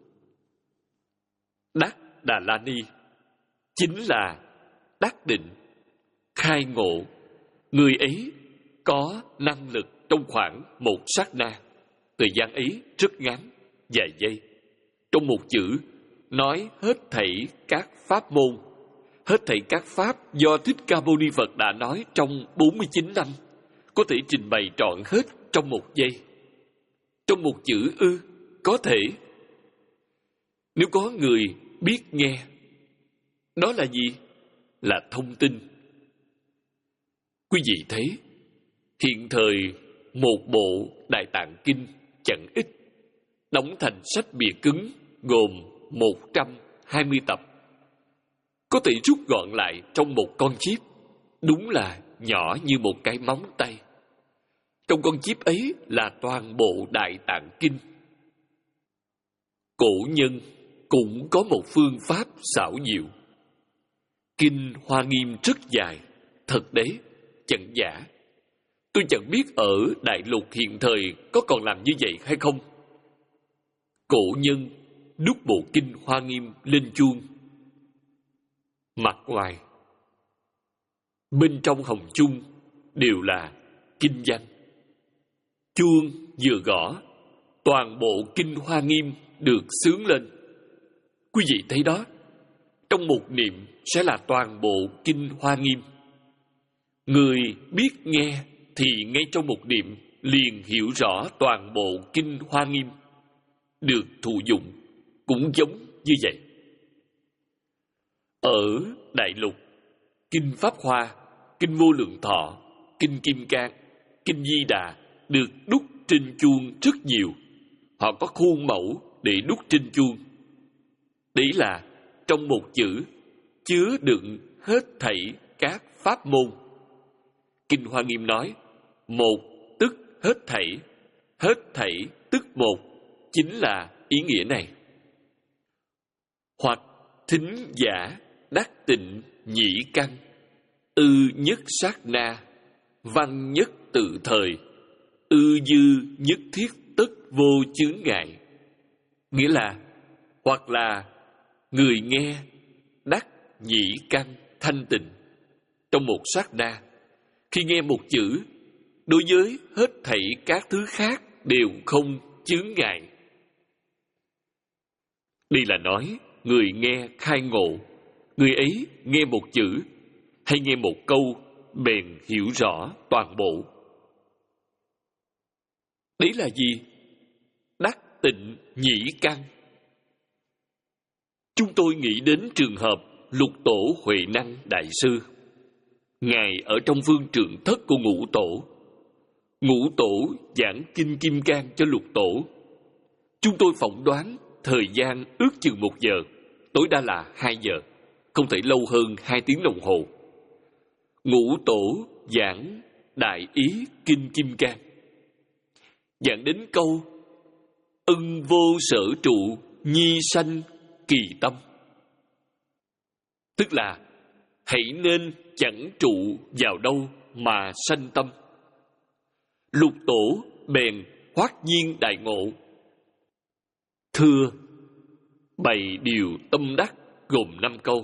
Speaker 1: Đắc Đà La Ni chính là đắc định, khai ngộ. Người ấy có năng lực trong khoảng một sát na. Thời gian ấy rất ngắn, vài giây. Trong một chữ, nói hết thảy các pháp môn, hết thảy các pháp do Thích Ca Mâu Ni Phật đã nói trong bốn mươi chín năm, có thể trình bày trọn hết trong một giây. Trong một chữ ư, có thể. Nếu có người biết nghe, đó là gì? Là thông tin. Quý vị thấy, hiện thời một bộ Đại Tạng Kinh chẳng ít, đóng thành sách bìa cứng gồm một trăm hai mươi tập, có thể rút gọn lại trong một con chip, đúng là nhỏ như một cái móng tay. Trong con chip ấy là toàn bộ Đại Tạng Kinh. Cổ nhân cũng có một phương pháp xảo diệu. Kinh Hoa Nghiêm rất dài, thật đấy, chẳng giả. Tôi chẳng biết ở Đại Lục hiện thời có còn làm như vậy hay không. Cổ nhân đúc bộ Kinh Hoa Nghiêm lên chuông. Mặt ngoài, bên trong hồng chung đều là kinh văn. Chuông vừa gõ, toàn bộ Kinh Hoa Nghiêm được xướng lên. Quý vị thấy đó, trong một niệm sẽ là toàn bộ Kinh Hoa Nghiêm. Người biết nghe thì ngay trong một niệm liền hiểu rõ toàn bộ Kinh Hoa Nghiêm. Được thụ dụng cũng giống như vậy. Ở Đại Lục, Kinh Pháp Hoa, Kinh Vô Lượng Thọ, Kinh Kim Cang, Kinh Di Đà được đúc trên chuông rất nhiều. Họ có khuôn mẫu để đúc trên chuông. Đấy là trong một chữ chứa đựng hết thảy các pháp môn. Kinh Hoa Nghiêm nói, một tức hết thảy, hết thảy tức một, chính là ý nghĩa này. Hoặc thính giả đắc tịnh nhĩ căn, ư nhất sát na, văn nhất tự thời, ư dư nhất thiết tất vô chướng ngại. Nghĩa là, hoặc là người nghe đắc nhĩ căn thanh tịnh. Trong một sát na, khi nghe một chữ, đối với hết thảy các thứ khác đều không chướng ngại. Đây là nói người nghe khai ngộ, người ấy nghe một chữ hay nghe một câu bèn hiểu rõ toàn bộ. Đấy là gì? Đắc tịnh nhĩ căn. Chúng tôi nghĩ đến trường hợp Lục Tổ Huệ Năng Đại Sư. Ngài ở trong phương trượng thất của Ngũ Tổ. Ngũ Tổ giảng Kinh Kim Cang cho Lục Tổ. Chúng tôi phỏng đoán thời gian ước chừng một giờ, tối đa là hai giờ, không thể lâu hơn hai tiếng đồng hồ. Ngũ Tổ giảng Đại Ý Kinh Kim Cang, giảng đến câu ân vô sở trụ nhi sanh kỳ tâm, tức là hãy nên chẳng trụ vào đâu mà sanh tâm. Lục Tổ bèn hoát nhiên đại ngộ. Thưa, bày điều tâm đắc gồm năm câu.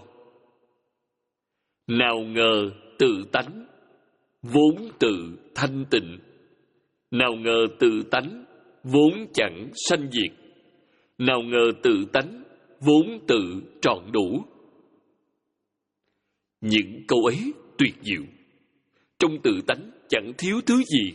Speaker 1: Nào ngờ tự tánh vốn tự thanh tịnh, nào ngờ tự tánh vốn chẳng sanh diệt, nào ngờ tự tánh vốn tự trọn đủ. Những câu ấy tuyệt diệu. Trong tự tánh chẳng thiếu thứ gì.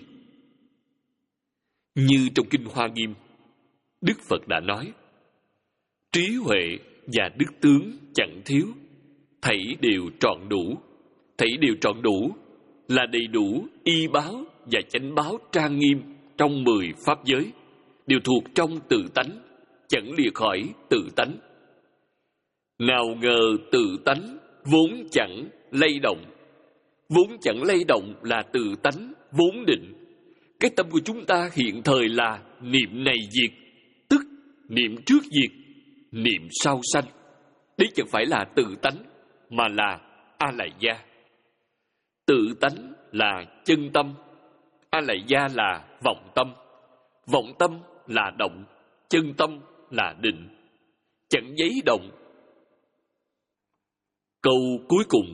Speaker 1: Như trong Kinh Hoa Nghiêm, Đức Phật đã nói, trí huệ và đức tướng chẳng thiếu, thảy đều trọn đủ. Thảy đều trọn đủ là đầy đủ y báo và chánh báo trang nghiêm trong mười pháp giới, đều thuộc trong tự tánh, chẳng lìa khỏi tự tánh. Nào ngờ tự tánh vốn chẳng lay động. Vốn chẳng lay động là tự tánh vốn định. Cái tâm của chúng ta hiện thời là niệm này diệt, tức niệm trước diệt, niệm sau sanh. Đấy chẳng phải là tự tánh, mà là A Lại Gia. Tự tánh là chân tâm, A Lại Gia là vọng tâm. Vọng tâm là động, chân tâm là định. Chẳng giấy động. Câu cuối cùng: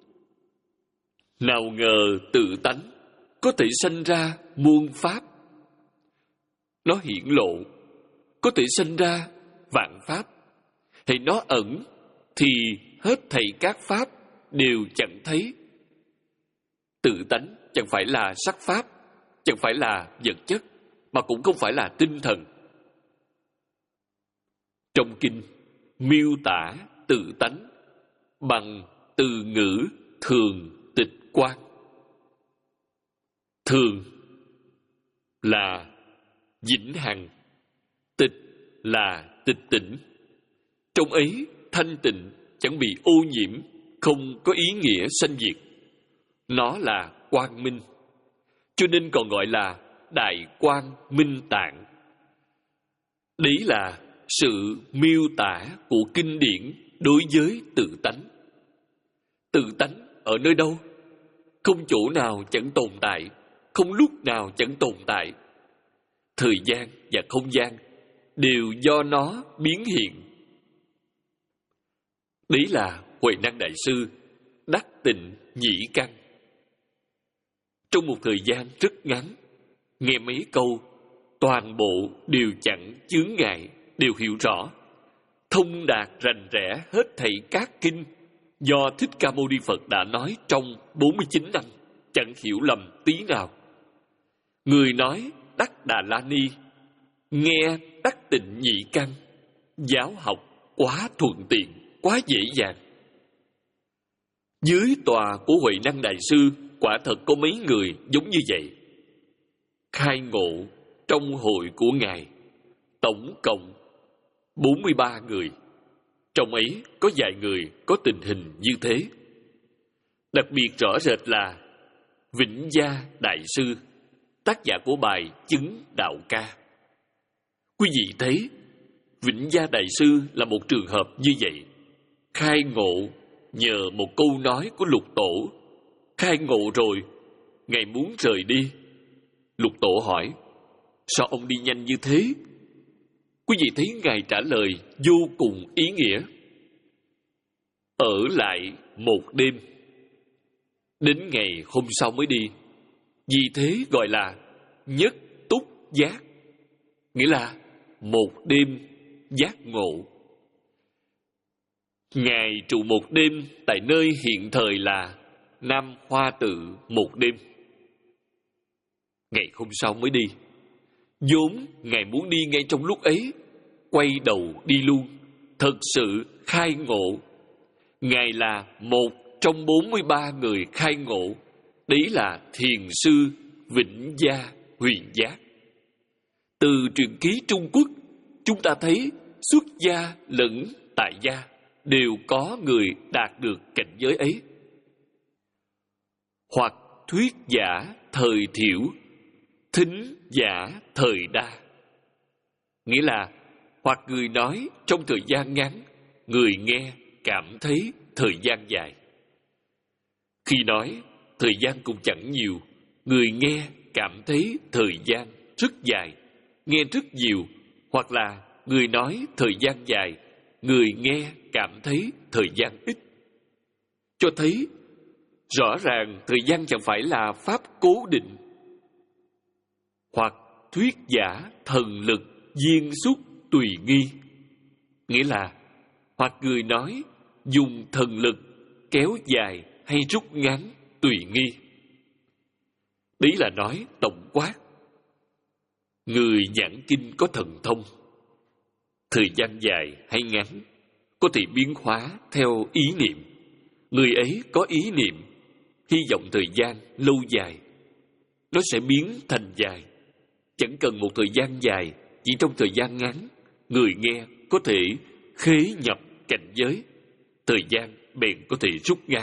Speaker 1: nào ngờ tự tánh có thể sanh ra muôn pháp. Nó hiển lộ, có thể sanh ra vạn pháp. Hay nó ẩn, thì hết thảy các pháp đều chẳng thấy. Tự tánh chẳng phải là sắc pháp, chẳng phải là vật chất, mà cũng không phải là tinh thần. Trong kinh miêu tả tự tánh bằng từ ngữ thường tịch quan. Thường là vĩnh hằng, tịch là tịch tỉnh. Trong ấy thanh tịnh, chẳng bị ô nhiễm, không có ý nghĩa sanh diệt. Nó là quang minh, cho nên còn gọi là đại quang minh tạng. Đấy là sự miêu tả của kinh điển đối với tự tánh. Tự tánh ở nơi đâu? Không chỗ nào chẳng tồn tại, không lúc nào chẳng tồn tại. Thời gian và không gian đều do nó biến hiện. Đấy là Huệ Năng Đại Sư đắc tịnh nhĩ căn. Trong một thời gian rất ngắn, nghe mấy câu, toàn bộ đều chẳng chướng ngại, đều hiểu rõ, thông đạt rành rẽ hết thảy các kinh do Thích Ca Mâu Ni Phật đã nói trong bốn mươi chín năm, chẳng hiểu lầm tí nào. Người nói đắc Đà La Ni, nghe đắc tịnh nhĩ căn, giáo học quá thuận tiện, quá dễ dàng. Dưới tòa của Huệ Năng Đại Sư quả thật có mấy người giống như vậy. Khai ngộ trong hội của Ngài tổng cộng bốn mươi ba người. Trong ấy có vài người có tình hình như thế. Đặc biệt rõ rệt là Vĩnh Gia Đại Sư, tác giả của bài Chứng Đạo Ca. Quý vị thấy, Vĩnh Gia Đại Sư là một trường hợp như vậy. Khai ngộ nhờ một câu nói của Lục Tổ. Khai ngộ rồi, Ngài muốn rời đi. Lục Tổ hỏi, sao ông đi nhanh như thế? Quý vị thấy Ngài trả lời vô cùng ý nghĩa. Ở lại một đêm, đến ngày hôm sau mới đi. Vì thế gọi là nhất túc giác, nghĩa là một đêm giác ngộ. Ngài trụ một đêm tại nơi hiện thời là Nam Hoa Tự một đêm. Ngày hôm sau mới đi. Vốn Ngài muốn đi ngay trong lúc ấy, quay đầu đi luôn, thật sự khai ngộ. Ngài là một trong bốn mươi ba người khai ngộ. Đấy là Thiền sư Vĩnh Gia Huyền Giác. Từ truyền ký Trung Quốc, chúng ta thấy xuất gia lẫn tại gia đều có người đạt được cảnh giới ấy. Hoặc thuyết giả thời thiểu, thính giả thời đa. Nghĩa là hoặc người nói trong thời gian ngắn, người nghe cảm thấy thời gian dài. Khi nói, thời gian cũng chẳng nhiều, người nghe cảm thấy thời gian rất dài, nghe rất nhiều. Hoặc là người nói thời gian dài, người nghe cảm thấy thời gian ít. Cho thấy rõ ràng thời gian chẳng phải là pháp cố định. Hoặc thuyết giả thần lực duyên xúc tùy nghi, nghĩa là hoặc người nói dùng thần lực kéo dài hay rút ngắn tùy nghi. Đấy là nói tổng quát. Người giảng kinh có thần thông, thời gian dài hay ngắn có thể biến hóa theo ý niệm. Người ấy có ý niệm, hy vọng thời gian lâu dài, nó sẽ biến thành dài. Chẳng cần một thời gian dài, chỉ trong thời gian ngắn, người nghe có thể khế nhập cảnh giới, thời gian bèn có thể rút ngắn.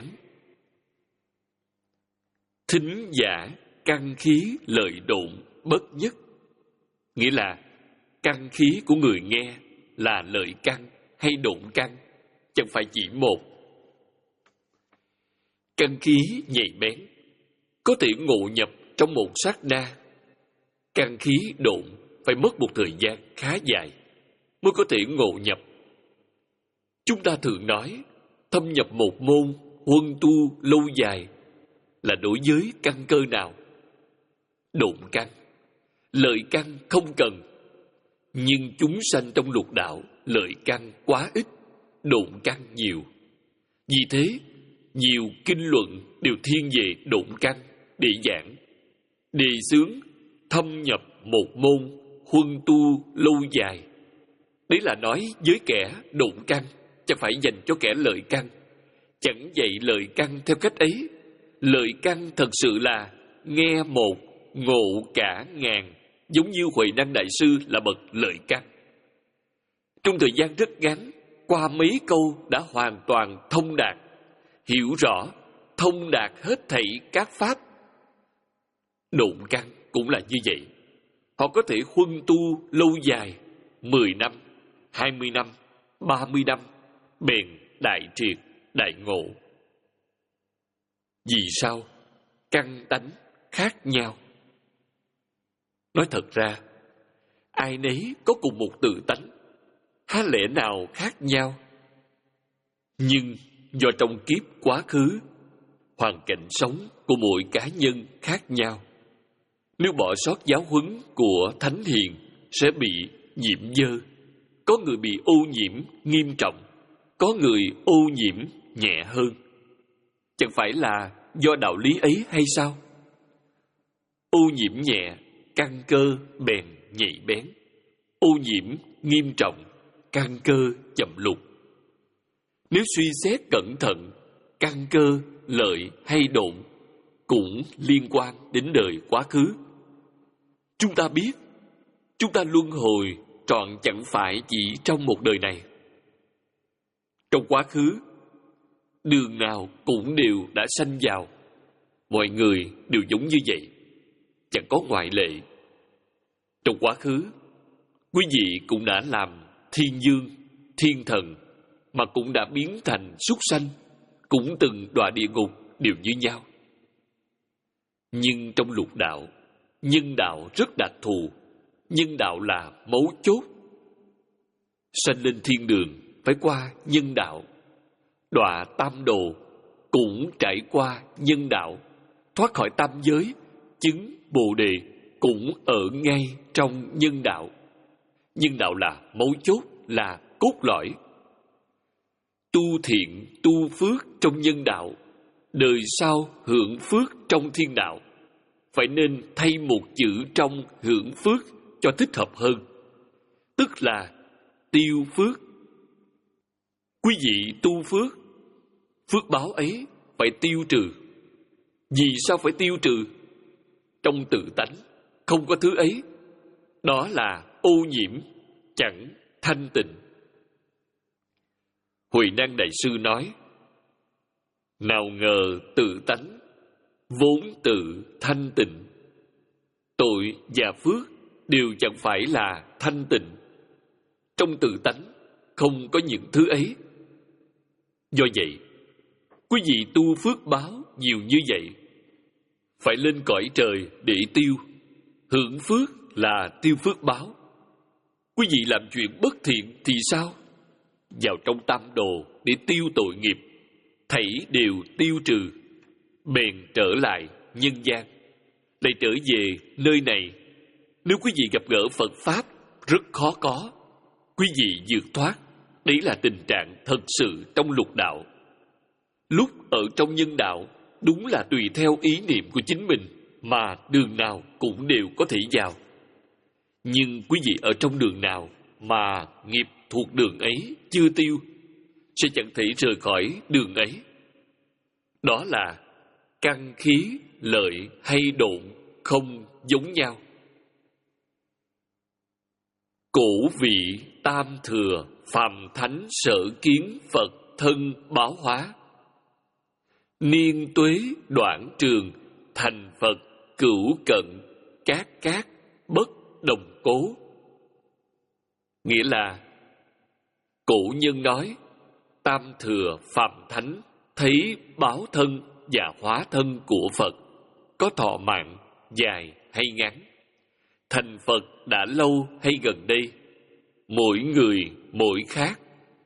Speaker 1: Thính giả căn khí lợi độn bất nhất, nghĩa là căn khí của người nghe là lợi căn hay độn căn, chẳng phải chỉ một. Căn khí nhạy bén, có thể ngộ nhập trong một sát na. Căn khí độn phải mất một thời gian khá dài mới có thể ngộ nhập. Chúng ta thường nói, thâm nhập một môn, huân tu lâu dài là đối với căn cơ nào? Độn căn. Lợi căn không cần, nhưng chúng sanh trong lục đạo lợi căn quá ít, độn căn nhiều. Vì thế, nhiều kinh luận đều thiên về độn căn để giảng, đề xướng thâm nhập một môn, huân tu lâu dài. Đấy là nói với kẻ độn căn, chẳng phải dành cho kẻ lợi căn. Chẳng dạy lợi căn theo cách ấy. Lợi căn thật sự là nghe một, ngộ cả ngàn, giống như Huệ Năng Đại Sư là bậc lợi căn. Trong thời gian rất ngắn, qua mấy câu đã hoàn toàn thông đạt, hiểu rõ, thông đạt hết thảy các pháp. Độn căn cũng là như vậy. Họ có thể huân tu lâu dài, mười năm, hai mươi năm, ba mươi năm, bèn đại triệt, đại ngộ. Vì sao? Căn tánh khác nhau. Nói thật ra, ai nấy có cùng một tự tánh, há lẽ nào khác nhau? Nhưng do trong kiếp quá khứ, hoàn cảnh sống của mỗi cá nhân khác nhau. Nếu bỏ sót giáo huấn của thánh hiền sẽ bị nhiễm dơ. Có người bị ô nhiễm nghiêm trọng, có người ô nhiễm nhẹ hơn. Chẳng phải là do đạo lý ấy hay sao? Ô nhiễm nhẹ, căn cơ bèn nhạy bén. Ô nhiễm nghiêm trọng, căn cơ chậm lục. Nếu suy xét cẩn thận, căn cơ lợi hay độn cũng liên quan đến đời quá khứ. Chúng ta biết, chúng ta luân hồi trọn chẳng phải chỉ trong một đời này. Trong quá khứ, đường nào cũng đều đã sanh vào. Mọi người đều giống như vậy, chẳng có ngoại lệ. Trong quá khứ, quý vị cũng đã làm thiên dương, thiên thần, mà cũng đã biến thành súc sanh, cũng từng đọa địa ngục đều như nhau. Nhưng trong lục đạo, nhân đạo rất đặc thù. Nhân đạo là mấu chốt. Sanh lên thiên đường phải qua nhân đạo. Đọa tam đồ cũng trải qua nhân đạo. Thoát khỏi tam giới, chứng bồ đề cũng ở ngay trong nhân đạo. Nhân đạo là mấu chốt, là cốt lõi. Tu thiện, tu phước trong nhân đạo, đời sau hưởng phước trong thiên đạo. Phải nên thay một chữ trong hưởng phước cho thích hợp hơn, tức là tiêu phước. Quý vị tu phước, phước báo ấy phải tiêu trừ. Vì sao phải tiêu trừ? Trong tự tánh không có thứ ấy. Đó là ô nhiễm, chẳng thanh tịnh. Huệ Năng Đại Sư nói, nào ngờ tự tánh vốn tự thanh tịnh, tội và phước đều chẳng phải là thanh tịnh. Trong tự tánh không có những thứ ấy. Do vậy, quý vị tu phước báo nhiều như vậy, phải lên cõi trời để tiêu. Hưởng phước là tiêu phước báo. Quý vị làm chuyện bất thiện thì sao? Vào trong tam đồ để tiêu tội nghiệp, thảy đều tiêu trừ, bèn trở lại nhân gian, lại trở về nơi này. Nếu quý vị gặp gỡ Phật Pháp, rất khó có. Quý vị vượt thoát. Đấy là tình trạng thật sự trong lục đạo. Lúc ở trong nhân đạo, đúng là tùy theo ý niệm của chính mình mà đường nào cũng đều có thể vào. Nhưng quý vị ở trong đường nào mà nghiệp thuộc đường ấy chưa tiêu, sẽ chẳng thể rời khỏi đường ấy. Đó là căn khí lợi hay độn không giống nhau. Cổ vị tam thừa, phàm thánh sở kiến Phật thân báo hóa. Niên tuế đoạn trường, thành Phật cửu cận, cát cát bất đồng cố. Nghĩa là, cổ nhân nói, tam thừa phàm thánh thấy báo thân và hóa thân của Phật có thọ mạng dài hay ngắn, thành Phật đã lâu hay gần đây, mỗi người mỗi khác.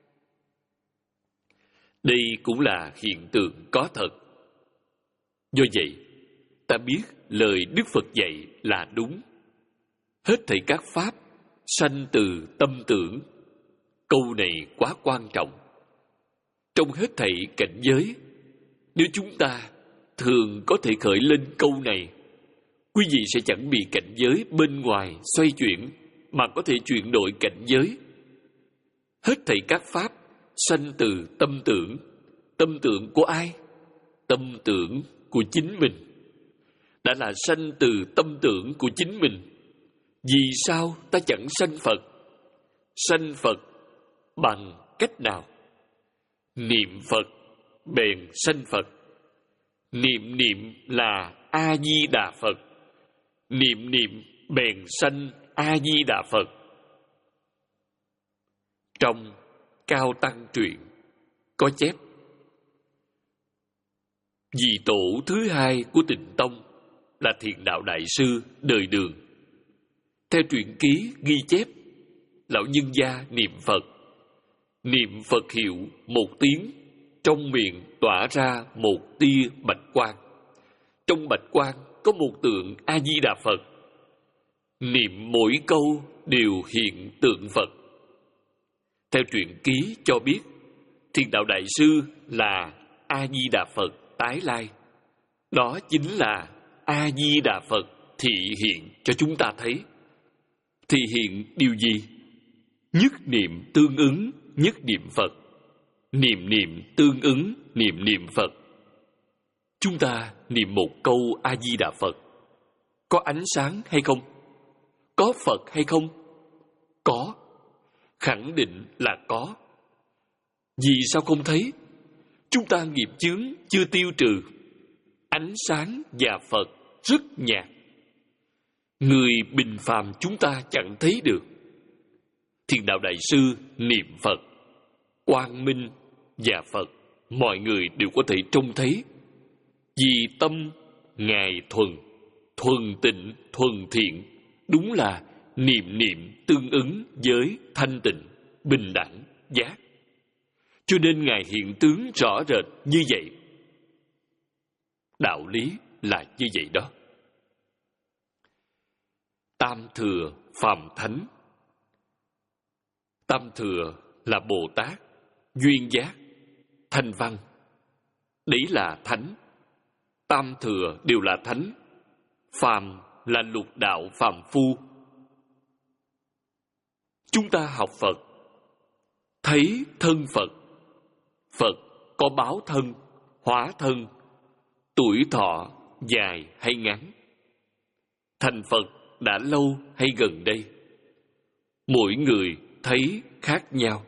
Speaker 1: Đây cũng là hiện tượng có thật. Do vậy, ta biết lời Đức Phật dạy là đúng. Hết thảy các pháp sanh từ tâm tưởng. Câu này quá quan trọng. Trong hết thảy cảnh giới, nếu chúng ta thường có thể khởi lên câu này, quý vị sẽ chẳng bị cảnh giới bên ngoài xoay chuyển, mà có thể chuyển đổi cảnh giới. Hết thảy các pháp sanh từ tâm tưởng. Tâm tưởng của ai? Tâm tưởng của chính mình. Đã là sanh từ tâm tưởng của chính mình, vì sao ta chẳng sanh Phật? Sanh Phật bằng cách nào? Niệm Phật bèn sanh Phật. Niệm niệm là A-di-đà Phật. Niệm niệm bèn sanh A-di-đà Phật. Trong Cao Tăng truyện có chép, vị tổ thứ hai của Tịnh Tông là Thiền Đạo Đại Sư đời Đường. Theo truyện ký ghi chép, lão nhân gia niệm Phật. Niệm Phật hiệu một tiếng, trong miệng tỏa ra một tia bạch quang. Trong bạch quang có một tượng A-di-đà Phật. Niệm mỗi câu đều hiện tượng Phật. Theo truyện ký cho biết, Thiền Đạo Đại Sư là A-di-đà Phật tái lai. Đó chính là A-di-đà Phật thị hiện cho chúng ta thấy. Thị hiện điều gì? Nhất niệm tương ứng nhất niệm Phật. Niệm niệm tương ứng niệm niệm Phật. Chúng ta niệm một câu A-di-đà Phật, có ánh sáng hay không? Có Phật hay không? Có. Khẳng định là có. Vì sao không thấy? Chúng ta nghiệp chướng chưa tiêu trừ. Ánh sáng và Phật rất nhạt. Người bình phàm chúng ta chẳng thấy được. Thiền Đạo Đại Sư niệm Phật, quang minh và Phật mọi người đều có thể trông thấy. Vì tâm Ngài thuần, thuần tịnh, thuần thiện, đúng là niệm niệm tương ứng với thanh tịnh, bình đẳng, giác. Cho nên Ngài hiện tướng rõ rệt như vậy. Đạo lý là như vậy đó. Tam thừa phàm thánh. Tam thừa là Bồ Tát, duyên giác, thanh văn. Đấy là thánh. Tam thừa đều là thánh. Phàm là lục đạo phàm phu. Chúng ta học Phật, thấy thân Phật. Phật có báo thân, hóa thân, tuổi thọ dài hay ngắn, thành Phật đã lâu hay gần đây, mỗi người thấy khác nhau.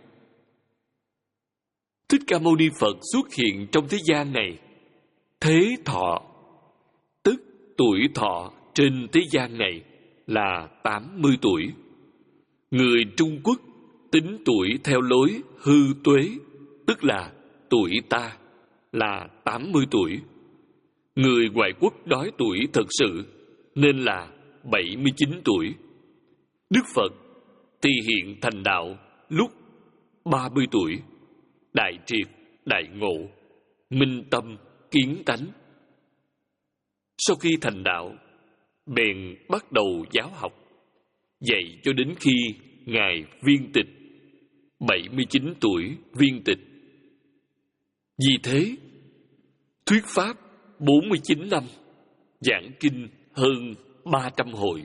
Speaker 1: Thích Ca Mâu Ni Phật xuất hiện trong thế gian này, thế thọ, tức tuổi thọ trên thế gian này là tám mươi tuổi. Người Trung Quốc tính tuổi theo lối hư tuế, tức là tuổi ta là tám mươi tuổi. Người ngoại quốc đói tuổi thật sự nên là bảy mươi chín tuổi. Đức Phật thì hiện thành đạo lúc ba mươi tuổi, đại triệt, đại ngộ, minh tâm, kiến tánh. Sau khi thành đạo, bèn bắt đầu giáo học, dạy cho đến khi Ngài viên tịch, bảy mươi chín tuổi viên tịch. Vì thế, thuyết pháp bốn mươi chín năm, giảng kinh hơn ba trăm hội.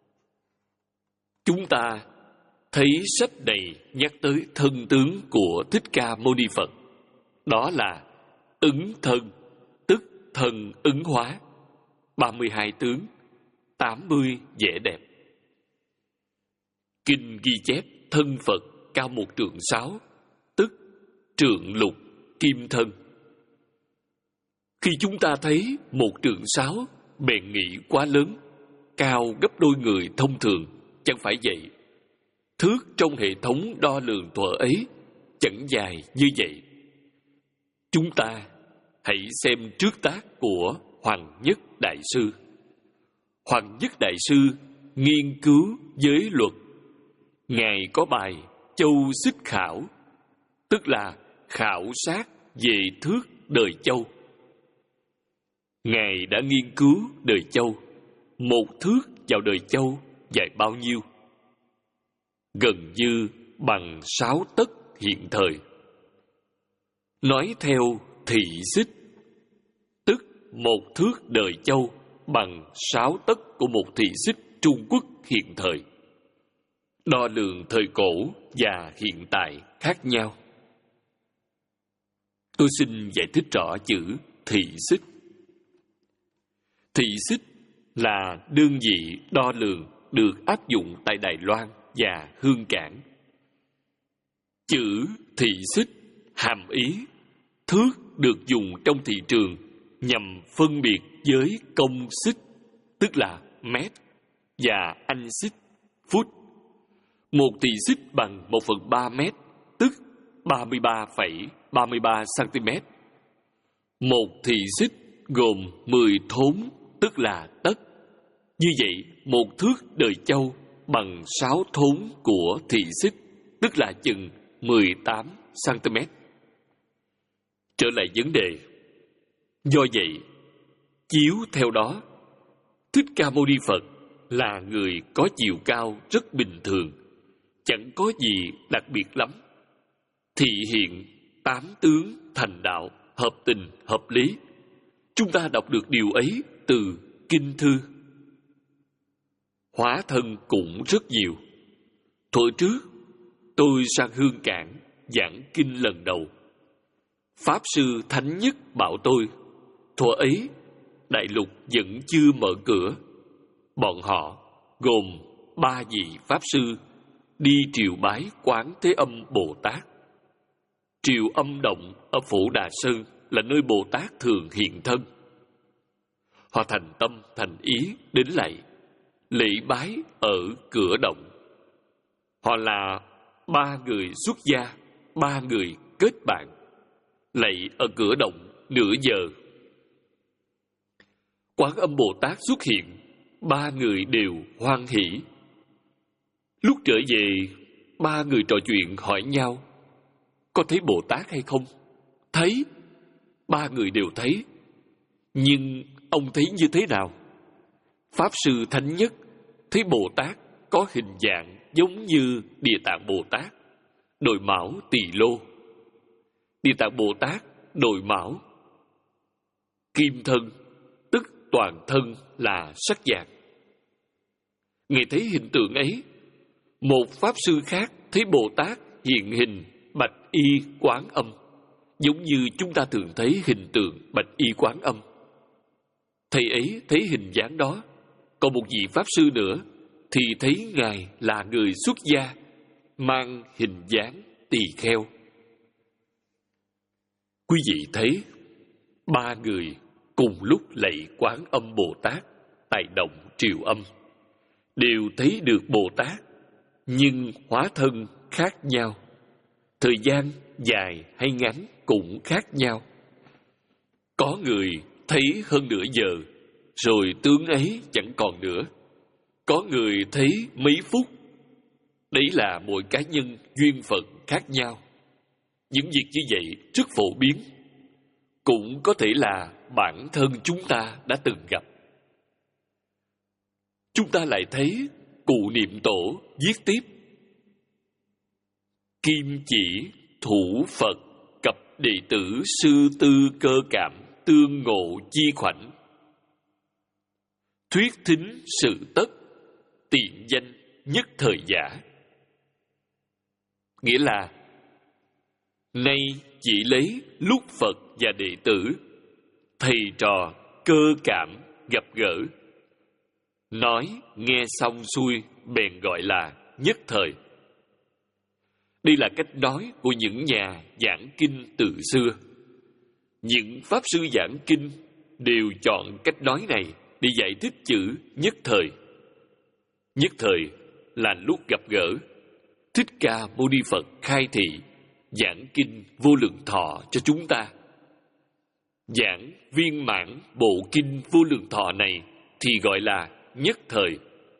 Speaker 1: Chúng ta thấy sách này nhắc tới thân tướng của Thích Ca Mâu Ni Phật. Đó là ứng thân, tức thân ứng hóa, ba mươi hai tướng, tám mươi vẻ đẹp. Kinh ghi chép thân Phật cao một trượng sáu, tức trượng lục kim thân. Khi chúng ta thấy một trượng sáu, bèn nghĩ quá lớn, cao gấp đôi người thông thường. Chẳng phải vậy. Thước trong hệ thống đo lường thuở ấy chẳng dài như vậy. Chúng ta hãy xem trước tác của Hoàng Nhất Đại Sư. Hoàng Nhất Đại Sư nghiên cứu giới luật. Ngài có bài Châu Xích Khảo, tức là khảo sát về thước đời châu. Ngài đã nghiên cứu đời châu. Một thước vào đời châu dài bao nhiêu? Gần như bằng sáu tấc hiện thời. Nói theo thị xích, tức một thước đời châu bằng sáu tấc của một thị xích Trung Quốc hiện thời. Đo lường thời cổ và hiện tại khác nhau. Tôi xin giải thích rõ chữ thị xích. Thị xích là đơn vị đo lường được áp dụng tại Đài Loan và Hương Cảng. Chữ thị xích hàm ý thước được dùng trong thị trường nhằm phân biệt với công xích, tức là mét, và anh xích, phút. Một thị xích bằng một phần ba mét, tức ba mươi ba phẩy ba mươi ba xăng-ti-mét. Một thị xích gồm mười thốn, tức là tấc. Như vậy, một thước đời châu bằng sáu thốn của thị xích, tức là chừng mười tám xăng-ti-mét. Trở lại vấn đề. Do vậy, chiếu theo đó, Thích Ca Mâu Ni Phật là người có chiều cao rất bình thường, chẳng có gì đặc biệt lắm. Thị hiện tám tướng thành đạo, hợp tình, hợp lý. Chúng ta đọc được điều ấy từ kinh thư. Hóa thân cũng rất nhiều. Thuở trước, tôi sang Hương Cảng giảng kinh lần đầu. Pháp Sư Thánh Nhất bảo tôi, thuở ấy, đại lục vẫn chưa mở cửa. Bọn họ gồm ba vị Pháp Sư đi triều bái Quán Thế Âm Bồ Tát. Triều Âm Động ở Phủ Đà Sơn là nơi Bồ Tát thường hiện thân. Họ thành tâm thành ý đến lạy, lễ bái ở cửa động. Họ là ba người xuất gia, ba người kết bạn, lạy ở cửa động nửa giờ. Quán Âm Bồ Tát xuất hiện, ba người đều hoan hỉ. Lúc trở về, ba người trò chuyện hỏi nhau, có thấy Bồ Tát hay không? Thấy. Ba người đều thấy. Nhưng ông thấy như thế nào? Pháp Sư Thánh Nhất thấy Bồ Tát có hình dạng giống như Địa Tạng Bồ Tát, đội mão tỳ lô. Địa Tạng Bồ Tát đội mão kim thân, tức toàn thân là sắc vàng. Ngài thấy hình tượng ấy. Một Pháp Sư khác thấy Bồ Tát hiện hình Bạch Y Quán Âm, giống như chúng ta thường thấy hình tượng Bạch Y Quán Âm. Thầy ấy thấy hình dáng đó. Còn một vị Pháp Sư nữa thì thấy Ngài là người xuất gia, mang hình dáng tỳ kheo. Quý vị thấy, ba người cùng lúc lạy Quán Âm Bồ Tát tại động Triều Âm, đều thấy được Bồ Tát, nhưng hóa thân khác nhau. Thời gian dài hay ngắn cũng khác nhau. Có người thấy hơn nửa giờ, rồi tướng ấy chẳng còn nữa. Có người thấy mấy phút. Đấy là mỗi cá nhân duyên phận khác nhau. Những việc như vậy rất phổ biến. Cũng có thể là bản thân chúng ta đã từng gặp. Chúng ta lại thấy Cụ Niệm Tổ viết tiếp: Kim chỉ thủ Phật cập đệ tử sư tư cơ cảm tương ngộ chi khoảnh. Thuyết thính sự tất, tiện danh nhất thời giả. Nghĩa là, nay chỉ lấy lúc Phật và đệ tử, thầy trò cơ cảm gặp gỡ, nói nghe xong xuôi bèn gọi là nhất thời. Đây là cách nói của những nhà giảng kinh từ xưa. Những Pháp sư giảng kinh đều chọn cách nói này để giải thích chữ nhất thời. Nhất thời là lúc gặp gỡ. Thích Ca Mâu Ni Phật khai thị giảng kinh Vô Lượng Thọ cho chúng ta. Giảng viên mãn bộ kinh Vô Lượng Thọ này thì gọi là nhất thời.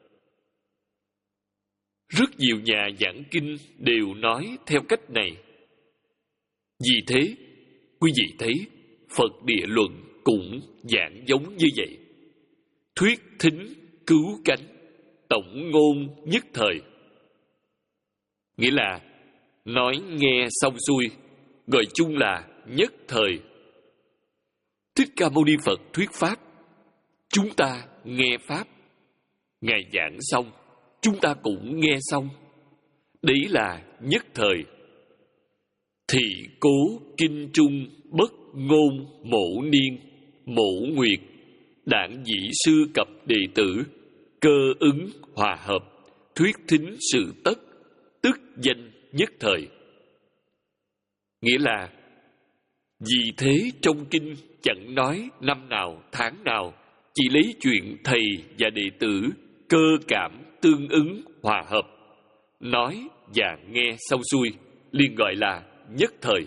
Speaker 1: Rất nhiều nhà giảng kinh đều nói theo cách này. Vì thế, quý vị thấy Phật Địa Luận cũng giảng giống như vậy. Thuyết thính cứu cánh, tổng ngôn nhất thời. Nghĩa là nói nghe xong xuôi, gọi chung là nhất thời. Thích Ca Mâu Ni Phật thuyết Pháp, chúng ta nghe Pháp. Ngài giảng xong, chúng ta cũng nghe xong. Đấy là nhất thời. Thị cố kinh trung bất ngôn mổ niên, mổ nguyệt, đảng dĩ sư cập đệ tử, cơ ứng hòa hợp, thuyết thính sự tất, tức danh nhất thời. Nghĩa là vì thế trong kinh chẳng nói năm nào tháng nào, chỉ lấy chuyện thầy và đệ tử cơ cảm tương ứng hòa hợp, nói và nghe xong xuôi liền gọi là nhất thời.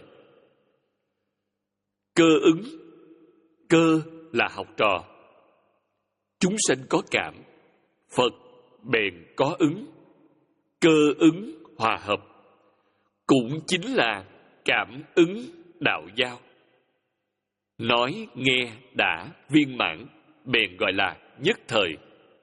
Speaker 1: Cơ ứng, cơ là học trò. Chúng sanh có cảm, Phật bèn có ứng. Cơ ứng hòa hợp cũng chính là cảm ứng đạo giao. Nói nghe đã viên mãn, bèn gọi là nhất thời.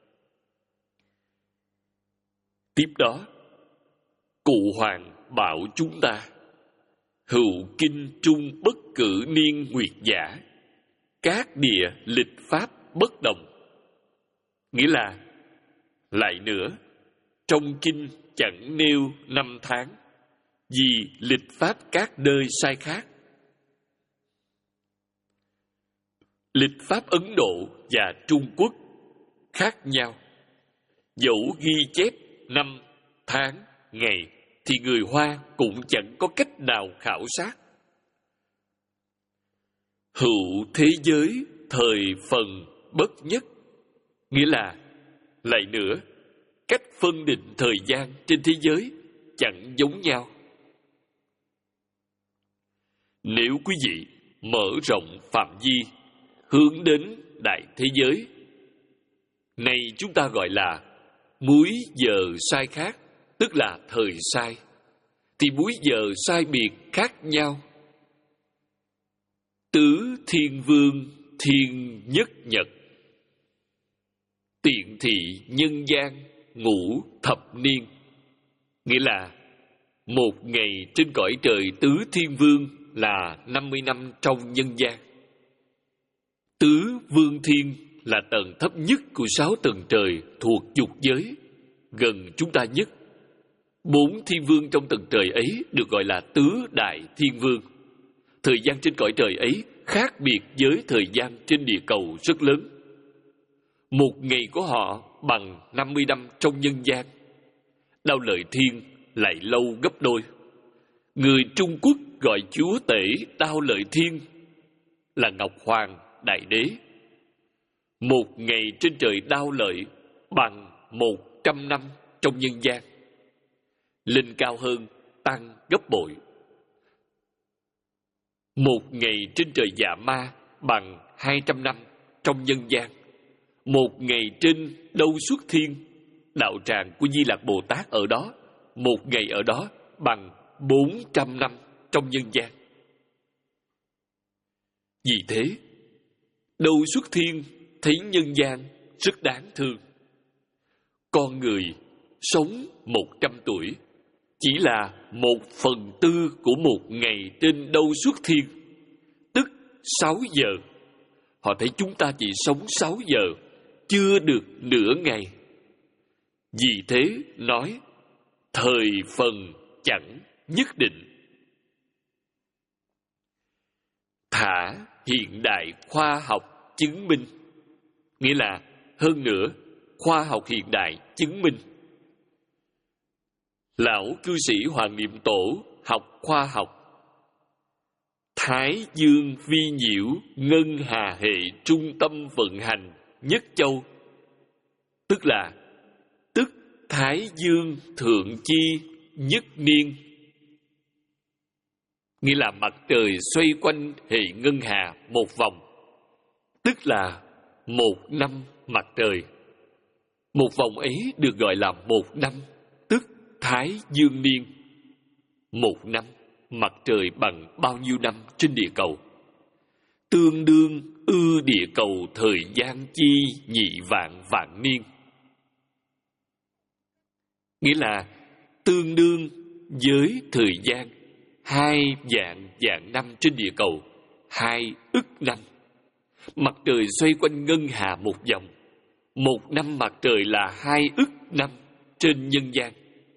Speaker 1: Tiếp đó, Cụ Hoàng bảo chúng ta: hữu kinh trung bất cử niên nguyệt giả, các địa lịch pháp bất đồng. Nghĩa là, lại nữa, trong kinh chẳng nêu năm tháng, vì lịch pháp các nơi sai khác. Lịch pháp Ấn Độ và Trung Quốc khác nhau. Dẫu ghi chép năm, tháng, ngày thì người Hoa cũng chẳng có cách nào khảo sát. Hữu thế giới thời phần bất nhất, nghĩa là, lại nữa, cách phân định thời gian trên thế giới chẳng giống nhau. Nếu quý vị mở rộng phạm vi hướng đến đại thế giới, này chúng ta gọi là múi giờ sai khác, tức là thời sai, thì múi giờ sai biệt khác nhau. Tứ thiên vương thiên nhất nhật, tiện thị nhân gian ngũ thập niên. Nghĩa là một ngày trên cõi trời tứ thiên vương là năm mươi năm trong nhân gian. Tứ vương thiên là tầng thấp nhất của sáu tầng trời thuộc dục giới, gần chúng ta nhất. Bốn thiên vương trong tầng trời ấy được gọi là tứ đại thiên vương. Thời gian trên cõi trời ấy khác biệt với thời gian trên địa cầu rất lớn. Một ngày của họ bằng năm mươi năm trong nhân gian. Đao Lợi Thiên lại lâu gấp đôi. Người Trung Quốc gọi chúa tể Đao Lợi Thiên là Ngọc Hoàng Đại Đế. Một ngày trên trời Đao Lợi bằng một trăm năm trong nhân gian. Lên cao hơn tăng gấp bội. Một ngày trên trời Dạ Ma bằng hai trăm năm trong nhân gian. Một ngày trên Đâu Xuất Thiên, đạo tràng của Di Lạc Bồ Tát ở đó, một ngày ở đó bằng bốn trăm năm trong nhân gian. Vì thế, Đâu Xuất Thiên thấy nhân gian rất đáng thương. Con người sống một trăm tuổi chỉ là một phần tư của một ngày trên Đâu Xuất Thiên, tức sáu giờ. Họ thấy chúng ta chỉ sống sáu giờ, chưa được nửa ngày. Vì thế nói, thời phần chẳng nhất định. Thả hiện đại khoa học chứng minh. Nghĩa là, hơn nữa, khoa học hiện đại chứng minh. Lão cư sĩ Hoàng Niệm Tổ học khoa học. Thái dương vi nhiễu, ngân hà hệ trung tâm vận hành nhất châu. Tức là tức Thái dương thượng chi nhất niên. Nghĩa là mặt trời xoay quanh hệ ngân hà một vòng, tức là một năm mặt trời. Một vòng ấy được gọi là một năm, tức Thái dương niên. Một năm mặt trời bằng bao nhiêu năm trên địa cầu? Tương đương ư địa cầu thời gian chi nhị vạn vạn niên. Nghĩa là tương đương với thời gian hai vạn vạn năm trên địa cầu, hai ức năm. Mặt trời xoay quanh ngân hà một vòng. Một năm mặt trời là hai ức năm trên nhân gian.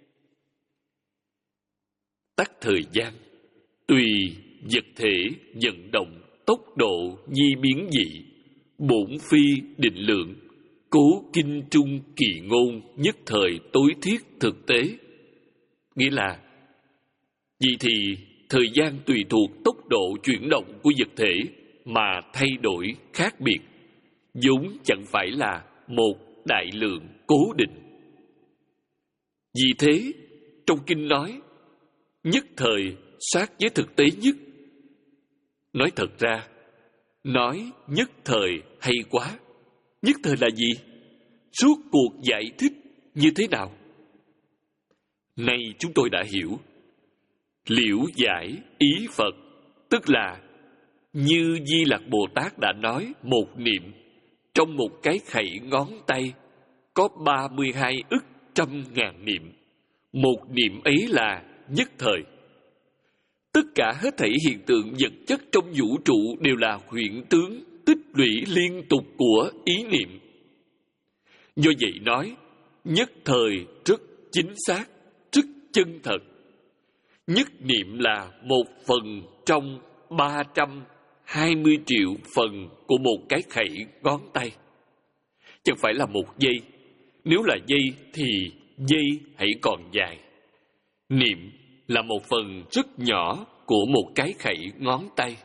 Speaker 1: Tắc thời gian, tùy vật thể vận động tốc độ nhi biến dị, bổn phi định lượng, cố kinh trung kỳ ngôn, nhất thời tối thiết thực tế. Nghĩa là, vì thì thời gian tùy thuộc tốc độ chuyển động của vật thể mà thay đổi khác biệt, vốn chẳng phải là một đại lượng cố định. Vì thế, trong kinh nói, nhất thời sát với thực tế nhất. Nói thật ra, nói nhất thời hay quá. Nhất thời là gì? Suốt cuộc giải thích như thế nào? Nay chúng tôi đã hiểu. Liễu giải ý Phật, tức là như Di Lặc Bồ Tát đã nói, một niệm trong một cái khẩy ngón tay có ba mươi hai ức trăm ngàn niệm. Một niệm ấy là nhất thời. Tất cả hết thảy hiện tượng vật chất trong vũ trụ đều là huyễn tướng tích lũy liên tục của ý niệm. Do vậy nói, nhất thời rất chính xác, rất chân thật. Nhất niệm là một phần trong ba trăm hai mươi triệu phần của một cái khẩy ngón tay. Chẳng phải là một giây. Nếu là giây thì giây hãy còn dài. Niệm là một phần rất nhỏ của một cái khẩy ngón tay.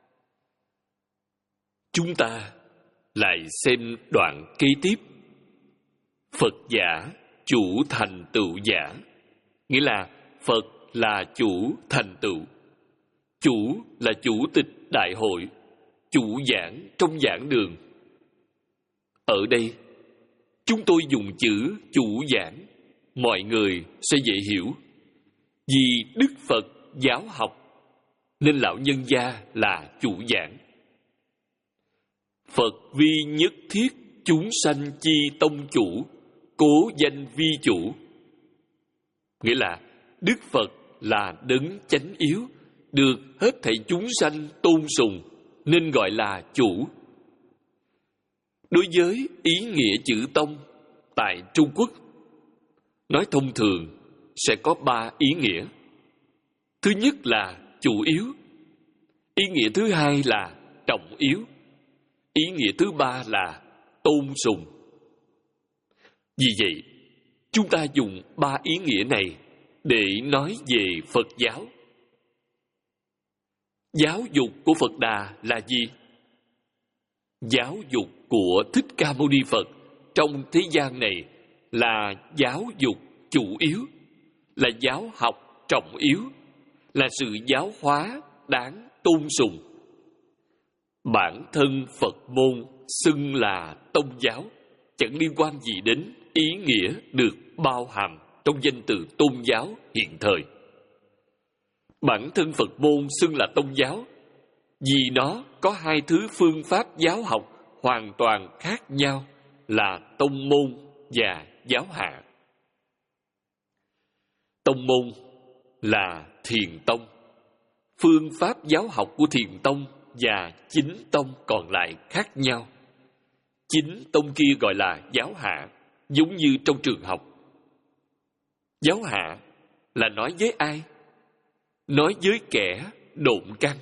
Speaker 1: Chúng ta lại xem đoạn kế tiếp. Phật giả chủ thành tựu giả. Nghĩa là Phật là chủ thành tựu. Chủ là chủ tịch đại hội, chủ giảng trong giảng đường. Ở đây, chúng tôi dùng chữ chủ giảng, mọi người sẽ dễ hiểu. Vì Đức Phật giáo học, nên lão nhân gia là chủ giảng. Phật vi nhất thiết chúng sanh chi tông chủ, cố danh vi chủ. Nghĩa là Đức Phật là đấng chánh yếu, được hết thảy chúng sanh tôn sùng, nên gọi là chủ. Đối với ý nghĩa chữ tông tại Trung Quốc, nói thông thường sẽ có ba ý nghĩa. Thứ nhất là chủ yếu. Ý nghĩa thứ hai là trọng yếu. Ý nghĩa thứ ba là tôn sùng. Vì vậy, chúng ta dùng ba ý nghĩa này để nói về Phật giáo. Giáo dục của Phật Đà là gì? Giáo dục của Thích Ca Mâu Ni Phật trong thế gian này là giáo dục chủ yếu, là giáo học trọng yếu, là sự giáo hóa đáng tôn sùng. Bản thân Phật môn xưng là tông giáo, chẳng liên quan gì đến ý nghĩa được bao hàm trong danh từ tôn giáo hiện thời. Bản thân Phật môn xưng là tông giáo vì nó có hai thứ phương pháp giáo học hoàn toàn khác nhau là tông môn và giáo hạ. Tông môn là thiền tông. Phương pháp giáo học của thiền tông và chính tông còn lại khác nhau. Chính tông kia gọi là giáo hạ, giống như trong trường học. Giáo hạ là nói với ai? Nói với kẻ độn căn.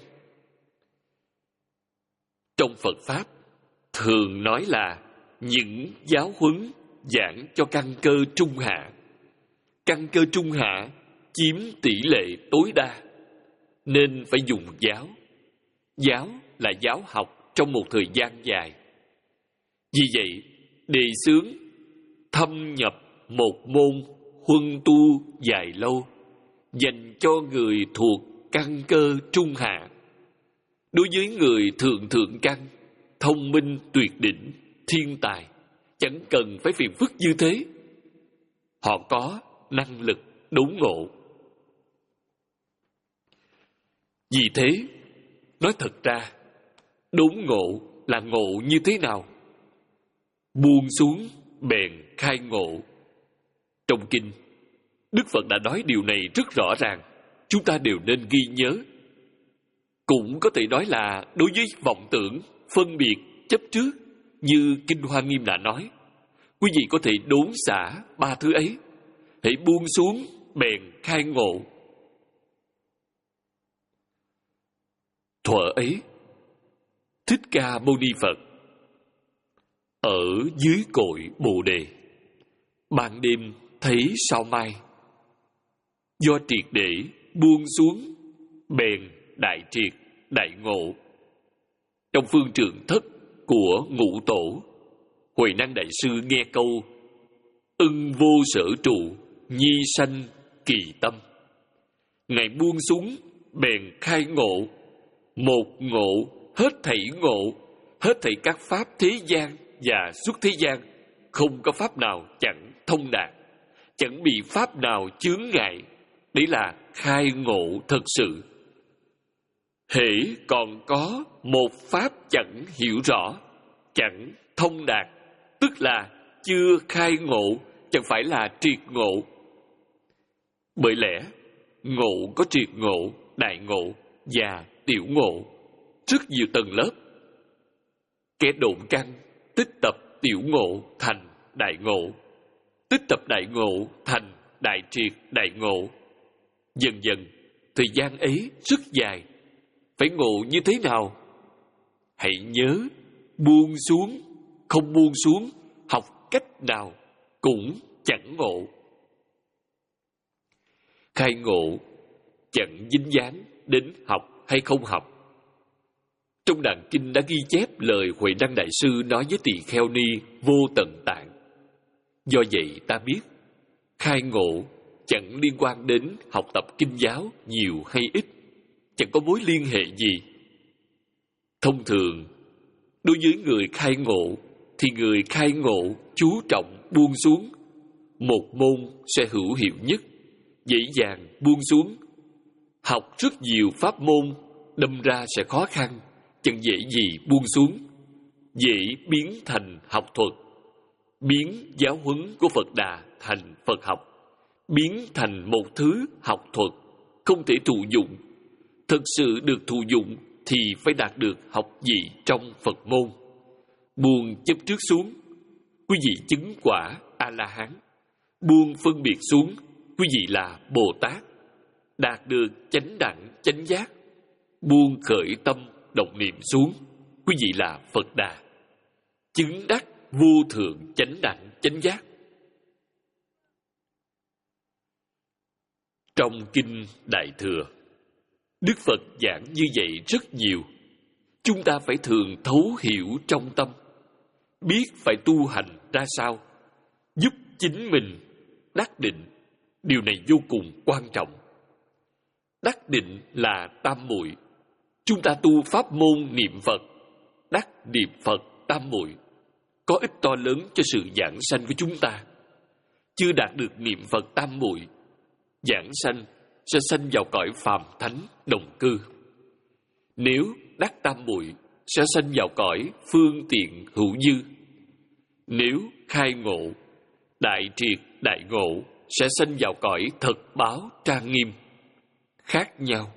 Speaker 1: Trong Phật Pháp, thường nói là những giáo huấn giảng cho căn cơ trung hạ. Căn cơ trung hạ chiếm tỷ lệ tối đa, nên phải dùng giáo. Giáo là giáo học trong một thời gian dài. Vì vậy, đề xướng thâm nhập một môn huân tu dài lâu, dành cho người thuộc căn cơ trung hạ. Đối với người thượng thượng căn, thông minh tuyệt đỉnh, thiên tài, chẳng cần phải phiền phức như thế. Họ có năng lực đốn ngộ. Vì thế, nói thật ra, đốn ngộ là ngộ như thế nào? Buông xuống bèn khai ngộ. Trong kinh, Đức Phật đã nói điều này rất rõ ràng, chúng ta đều nên ghi nhớ. Cũng có thể nói là đối với vọng tưởng, phân biệt, chấp trước, như Kinh Hoa Nghiêm đã nói, quý vị có thể đốn xả ba thứ ấy, hãy buông xuống bèn khai ngộ. Thuở ấy, Thích Ca Mâu Ni Phật ở dưới cội Bồ Đề, ban đêm thấy sao mai, do triệt để buông xuống bèn đại triệt đại ngộ. Trong phương trượng thất của Ngũ Tổ, Huệ Năng Đại Sư nghe câu ưng vô sở trụ, nhi sanh kỳ tâm. Ngài buông xuống bèn khai ngộ, một ngộ hết thảy ngộ, hết thảy các pháp thế gian và xuất thế gian, không có pháp nào chẳng thông đạt, chẳng bị pháp nào chướng ngại. Đấy là khai ngộ thật sự. Hễ còn có một pháp chẳng hiểu rõ, chẳng thông đạt, tức là chưa khai ngộ, chẳng phải là triệt ngộ. Bởi lẽ, ngộ có triệt ngộ, đại ngộ và tiểu ngộ, rất nhiều tầng lớp. Kẻ độn căn tích tập tiểu ngộ thành đại ngộ, tích tập đại ngộ thành đại triệt đại ngộ. Dần dần, thời gian ấy rất dài. Phải ngộ như thế nào? Hãy nhớ, buông xuống, không buông xuống, học cách nào cũng chẳng ngộ. Khai ngộ chẳng dính dáng đến học hay không học. Trong Đàn Kinh đã ghi chép lời Huệ Năng Đại Sư nói với Tỳ Kheo Ni Vô Tận Tạng. Do vậy ta biết, khai ngộ chẳng liên quan đến học tập kinh giáo nhiều hay ít, chẳng có mối liên hệ gì. Thông thường, đối với người khai ngộ, thì người khai ngộ chú trọng buông xuống. Một môn sẽ hữu hiệu nhất, dễ dàng buông xuống. Học rất nhiều pháp môn, đâm ra sẽ khó khăn, chẳng dễ gì buông xuống. Dễ biến thành học thuật, biến giáo huấn của Phật Đà thành Phật học, biến thành một thứ học thuật không thể thụ dụng. Thực sự được thụ dụng thì phải đạt được học vị trong Phật môn. Buông chấp trước xuống, quý vị chứng quả A-la-hán. Buông phân biệt xuống, quý vị là Bồ Tát, đạt được chánh đẳng chánh giác. Buông khởi tâm động niệm xuống, quý vị là Phật Đà, chứng đắc vô thượng chánh đẳng chánh giác. Trong Kinh Đại Thừa, Đức Phật giảng như vậy rất nhiều. Chúng ta phải thường thấu hiểu trong tâm, biết phải tu hành ra sao, giúp chính mình đắc định. Điều này vô cùng quan trọng. Đắc định là tam muội. Chúng ta tu pháp môn niệm Phật, đắc niệm Phật tam muội, có ích to lớn cho sự giảng sanh của chúng ta. Chưa đạt được niệm Phật tam muội, giảng sanh sẽ sanh vào cõi phàm thánh đồng cư. Nếu đắc tam muội, sẽ sanh vào cõi phương tiện hữu dư. Nếu khai ngộ, đại triệt đại ngộ, sẽ sanh vào cõi thật báo trang nghiêm, khác nhau.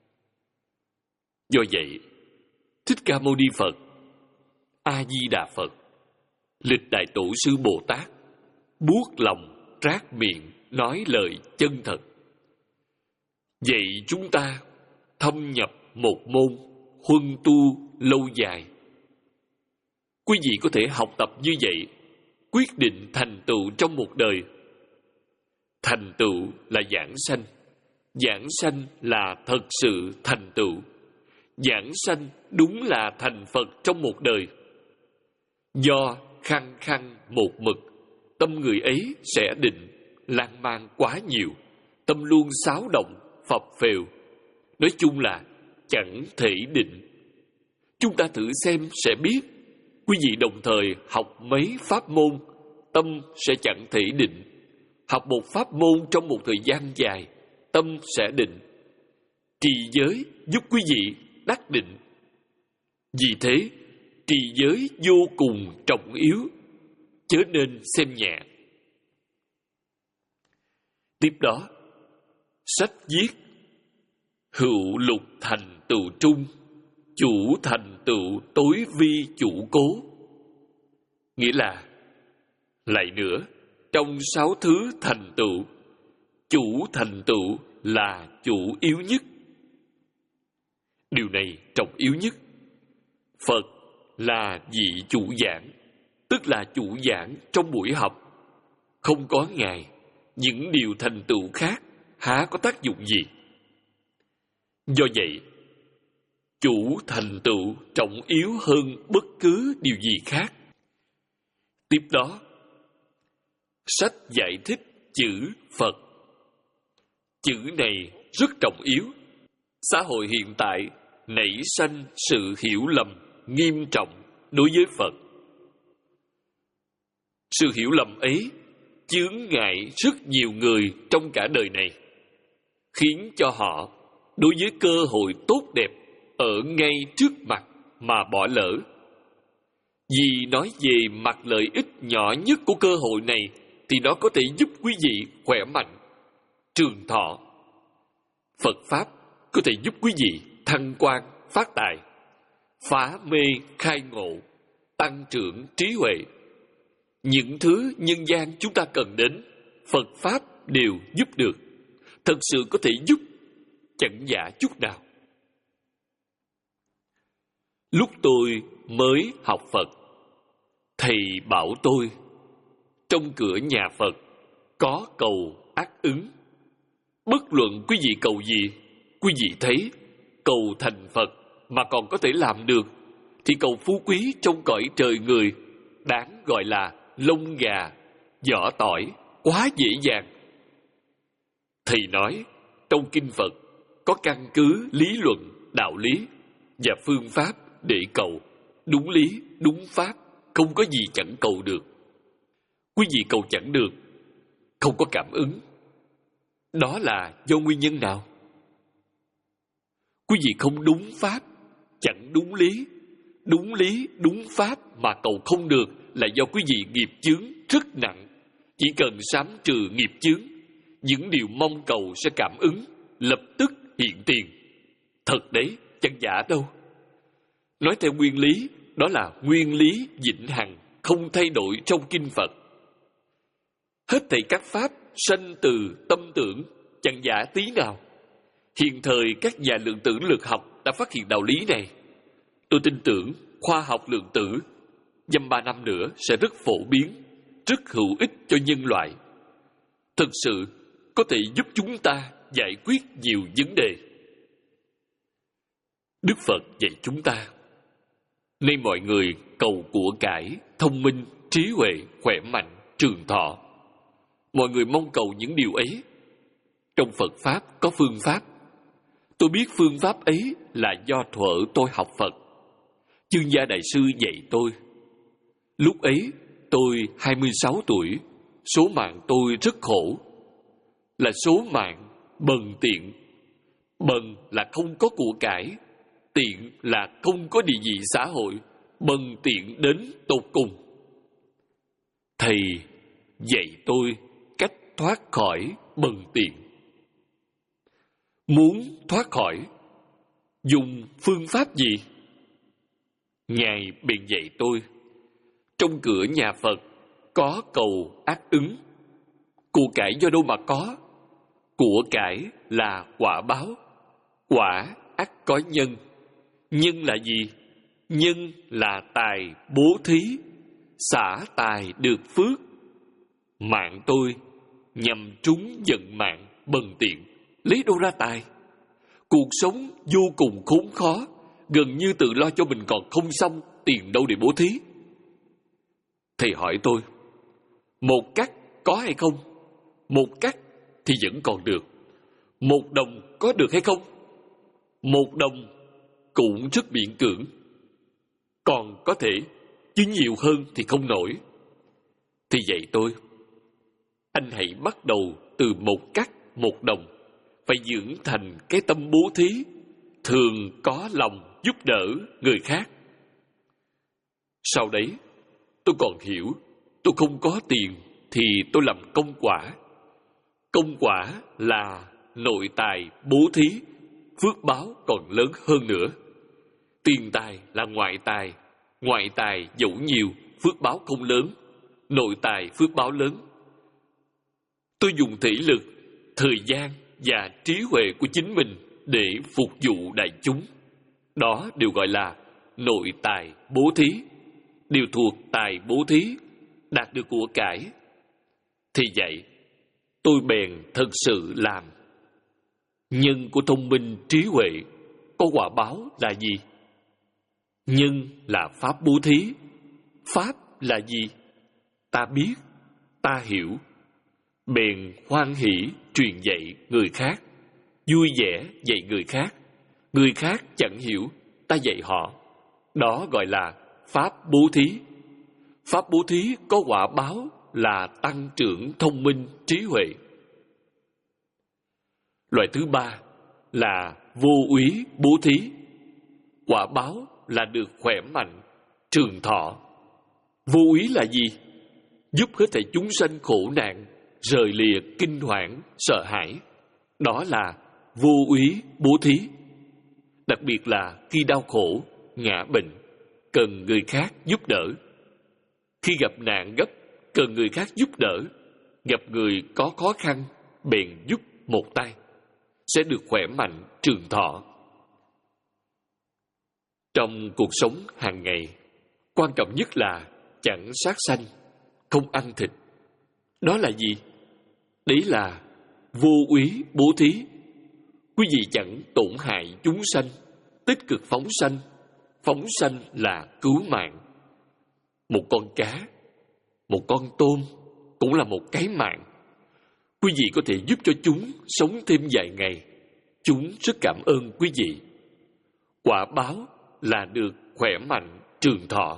Speaker 1: Do vậy, Thích Ca Mâu Ni Phật, A Di Đà Phật, Lịch Đại Tổ sư Bồ Tát buốt lòng rát miệng nói lời chân thật. Vậy chúng ta thâm nhập một môn huân tu lâu dài. Quý vị có thể học tập như vậy, quyết định thành tựu trong một đời. thành tựu là giảng sanh. Giảng sanh là thật sự thành tựu. Giảng sanh đúng là thành Phật trong một đời. Do khăng khăng một mực, tâm người ấy sẽ định, lan man quá nhiều, tâm luôn xáo động, phập phều. Nói chung là chẳng thể định. Chúng ta thử xem sẽ biết. Quý vị đồng thời học mấy pháp môn, tâm sẽ chẳng thể định. Học một pháp môn trong một thời gian dài, tâm sẽ định. Trì giới giúp quý vị đắc định. Vì thế, trì giới vô cùng trọng yếu, chớ nên xem nhẹ. Tiếp đó, sách viết hữu lục thành tựu trung, chủ thành tựu tối vi chủ cố. Nghĩa là, lại nữa, trong sáu thứ thành tựu, chủ thành tựu là chủ yếu nhất. Điều này trọng yếu nhất. Phật là vị chủ giảng, tức là chủ giảng trong buổi học. Không có Ngài, những điều thành tựu khác há có tác dụng gì? Do vậy, chủ thành tựu trọng yếu hơn bất cứ điều gì khác. Tiếp đó, sách giải thích chữ Phật. Chữ này rất trọng yếu. Xã hội hiện tại nảy sanh sự hiểu lầm nghiêm trọng đối với Phật. Sự hiểu lầm ấy chướng ngại rất nhiều người trong cả đời này, khiến cho họ đối với cơ hội tốt đẹp ở ngay trước mặt mà bỏ lỡ. Vì nói về mặt lợi ích nhỏ nhất của cơ hội này thì nó có thể giúp quý vị khỏe mạnh, trường thọ. Phật Pháp có thể giúp quý vị thăng quan, phát tài, phá mê, khai ngộ, tăng trưởng trí huệ. Những thứ nhân gian chúng ta cần đến, Phật Pháp đều giúp được. Thật sự có thể giúp, chẳng giả chút nào. Lúc tôi mới học Phật, thầy bảo tôi, trong cửa nhà Phật có cầu ác ứng. Bất luận quý vị cầu gì, quý vị thấy cầu thành Phật mà còn có thể làm được, thì cầu phú quý trong cõi trời người đáng gọi là lông gà, vỏ tỏi, quá dễ dàng. Thầy nói, trong kinh Phật có căn cứ lý luận, đạo lý và phương pháp để cầu. Đúng lý, đúng pháp, không có gì chẳng cầu được. Quý vị cầu chẳng được, không có cảm ứng. Đó là do nguyên nhân nào? Quý vị không đúng pháp, chẳng đúng lý. Đúng lý, đúng pháp mà cầu không được là do quý vị nghiệp chướng rất nặng. Chỉ cần sám trừ nghiệp chướng, những điều mong cầu sẽ cảm ứng, lập tức hiện tiền. Thật đấy, chẳng giả đâu. Nói theo nguyên lý, đó là nguyên lý vĩnh hằng, không thay đổi trong kinh Phật. Hết thảy các pháp sanh từ tâm tưởng, chẳng giả tí nào. Hiện thời các nhà lượng tử lực học đã phát hiện đạo lý này. Tôi tin tưởng khoa học lượng tử dăm ba năm nữa sẽ rất phổ biến, rất hữu ích cho nhân loại. Thực sự có thể giúp chúng ta giải quyết nhiều vấn đề. Đức Phật dạy chúng ta, nên mọi người cầu của cải, thông minh, trí huệ, khỏe mạnh, trường thọ. Mọi người mong cầu những điều ấy. Trong Phật Pháp có phương pháp. Tôi biết phương pháp ấy là do thuở tôi học Phật. Chương Gia Đại Sư dạy tôi. Lúc ấy tôi hai mươi sáu tuổi, số mạng tôi rất khổ. Là số mạng bần tiện. Bần là không có của cải, tiện là không có địa vị xã hội, bần tiện đến tột cùng. Thầy dạy tôi cách thoát khỏi bần tiện. Muốn thoát khỏi, dùng phương pháp gì? Ngài bèn dạy tôi, trong cửa nhà Phật có cầu ác ứng. Của cải do đâu mà có? Của cải là quả báo. Quả ắt có nhân. Nhân là gì? Nhân là tài bố thí, xả tài được phước. Mạng tôi nhằm trúng vận mạng, bần tiện, lấy đâu ra tài? Cuộc sống vô cùng khốn khó, gần như tự lo cho mình còn không xong, tiền đâu để bố thí? Thầy hỏi tôi, một cắt có hay không? Một cắt thì vẫn còn được. Một đồng có được hay không? Một đồng cũng rất miễn cưỡng. Còn có thể, chứ nhiều hơn thì không nổi. Thì vậy tôi, anh hãy bắt đầu từ một cắt, một đồng, phải dưỡng thành cái tâm bố thí, thường có lòng giúp đỡ người khác. Sau đấy, tôi còn hiểu, tôi không có tiền thì tôi làm công quả. Công quả là nội tài bố thí, phước báo còn lớn hơn nữa. Tiền tài là ngoại tài, ngoại tài dẫu nhiều, phước báo không lớn, nội tài phước báo lớn. Tôi dùng thể lực, thời gian và trí huệ của chính mình để phục vụ đại chúng. Đó đều gọi là nội tài bố thí, đều thuộc tài bố thí, đạt được của cải. Thì vậy, tôi bèn thật sự làm. Nhân của thông minh trí huệ có quả báo là gì? Nhân là pháp bố thí. Pháp là gì? Ta biết, ta hiểu. Bèn hoan hỷ truyền dạy người khác, vui vẻ dạy người khác. Người khác chẳng hiểu, ta dạy họ. Đó gọi là pháp bố thí. Pháp bố thí có quả báo là tăng trưởng thông minh trí huệ. Loại thứ ba là vô úy bố thí. Quả báo là được khỏe mạnh, trường thọ. Vô úy là gì? Giúp hết thảy chúng sanh khổ nạn, rời lìa kinh hoảng, sợ hãi. Đó là vô úy bố thí. Đặc biệt là khi đau khổ, ngã bệnh, cần người khác giúp đỡ. Khi gặp nạn gấp, cần người khác giúp đỡ. Gặp người có khó khăn, bèn giúp một tay, sẽ được khỏe mạnh, trường thọ. Trong cuộc sống hàng ngày, quan trọng nhất là chẳng sát sanh, không ăn thịt. Đó là gì? Đấy là vô úy bố thí. Quý vị chẳng tổn hại chúng sanh, tích cực phóng sanh. Phóng sanh là cứu mạng. Một con cá, một con tôm cũng là một cái mạng. Quý vị có thể giúp cho chúng sống thêm vài ngày. Chúng rất cảm ơn quý vị. Quả báo là được khỏe mạnh, trường thọ.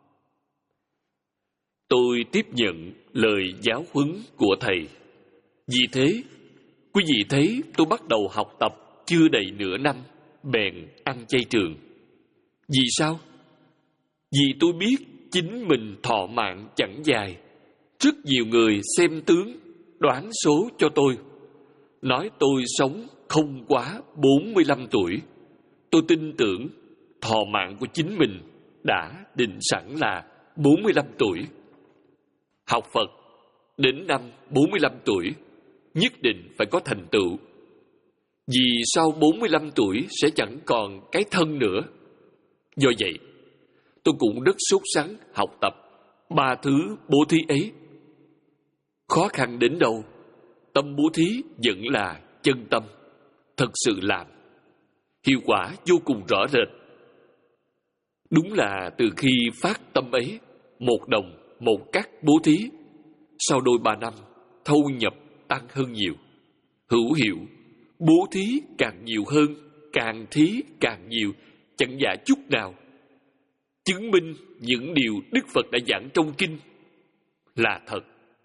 Speaker 1: Tôi tiếp nhận lời giáo huấn của thầy. Vì thế, quý vị thấy tôi bắt đầu học tập chưa đầy nửa năm, bèn ăn chay trường. Vì sao? Vì tôi biết chính mình thọ mạng chẳng dài. Rất nhiều người xem tướng, đoán số cho tôi, nói tôi sống không quá bốn mươi lăm tuổi. Tôi tin tưởng thọ mạng của chính mình đã định sẵn là bốn mươi lăm tuổi. Học Phật đến năm bốn mươi lăm tuổi nhất định phải có thành tựu. Vì sau bốn mươi lăm tuổi sẽ chẳng còn cái thân nữa. Do vậy, tôi cũng rất sốt sắng học tập ba thứ bố thí ấy. Khó khăn đến đâu, tâm bố thí vẫn là chân tâm, thật sự làm. Hiệu quả vô cùng rõ rệt. Đúng là từ khi phát tâm ấy, một đồng, một cắt bố thí, sau đôi ba năm, thâu nhập tăng hơn nhiều. Hữu hiệu, bố thí càng nhiều hơn, càng thí càng nhiều, chẳng giả chút nào. Chứng minh những điều Đức Phật đã giảng trong kinh là thật.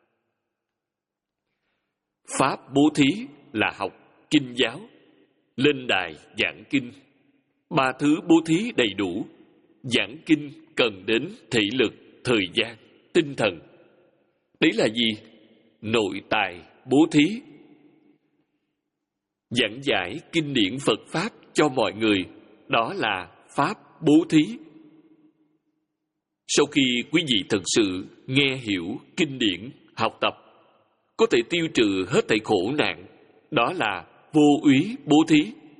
Speaker 1: Pháp bố thí là học kinh giáo, lên đài giảng kinh. Ba thứ bố thí đầy đủ. Giảng kinh cần đến thể lực, thời gian, tinh thần. Đấy là gì? Nội tài bố thí. Giảng giải kinh điển Phật Pháp cho mọi người, đó là Pháp bố thí. Sau khi quý vị thực sự nghe hiểu kinh điển, học tập, có thể tiêu trừ hết thảy khổ nạn, đó là vô úy bố thí.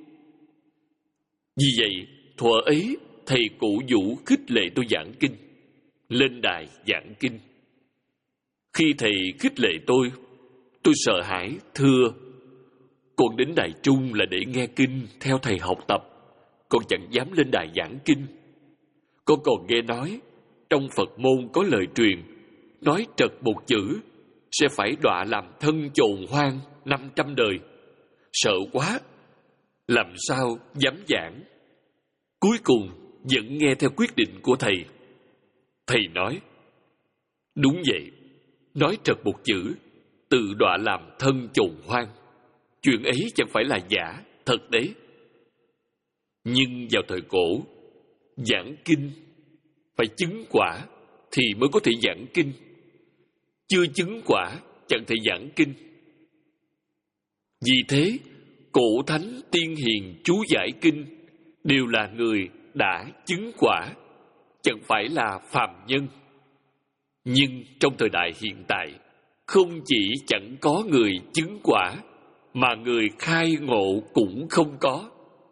Speaker 1: Vì vậy, thuở ấy, thầy cổ vũ khích lệ tôi giảng kinh, lên đài giảng kinh. Khi thầy khích lệ tôi, Tôi sợ hãi, thưa: Con đến Đài Trung là để nghe kinh, theo thầy học tập. Con chẳng dám lên đài giảng kinh. Con còn nghe nói, trong Phật môn có lời truyền, nói trật một chữ, sẽ phải đọa làm thân chồn hoang năm trăm đời. Sợ quá, làm sao dám giảng. Cuối cùng vẫn nghe theo quyết định của thầy. Thầy nói: Đúng vậy, nói trật một chữ, tự đọa làm thân chồn hoang. Chuyện ấy chẳng phải là giả, thật đấy. Nhưng vào thời cổ, giảng kinh phải chứng quả thì mới có thể giảng kinh. Chưa chứng quả chẳng thể giảng kinh. Vì thế, cổ thánh tiên hiền chú giải kinh đều là người đã chứng quả, chẳng phải là phàm nhân. Nhưng trong thời đại hiện tại, không chỉ chẳng có người chứng quả, mà người khai ngộ cũng không có.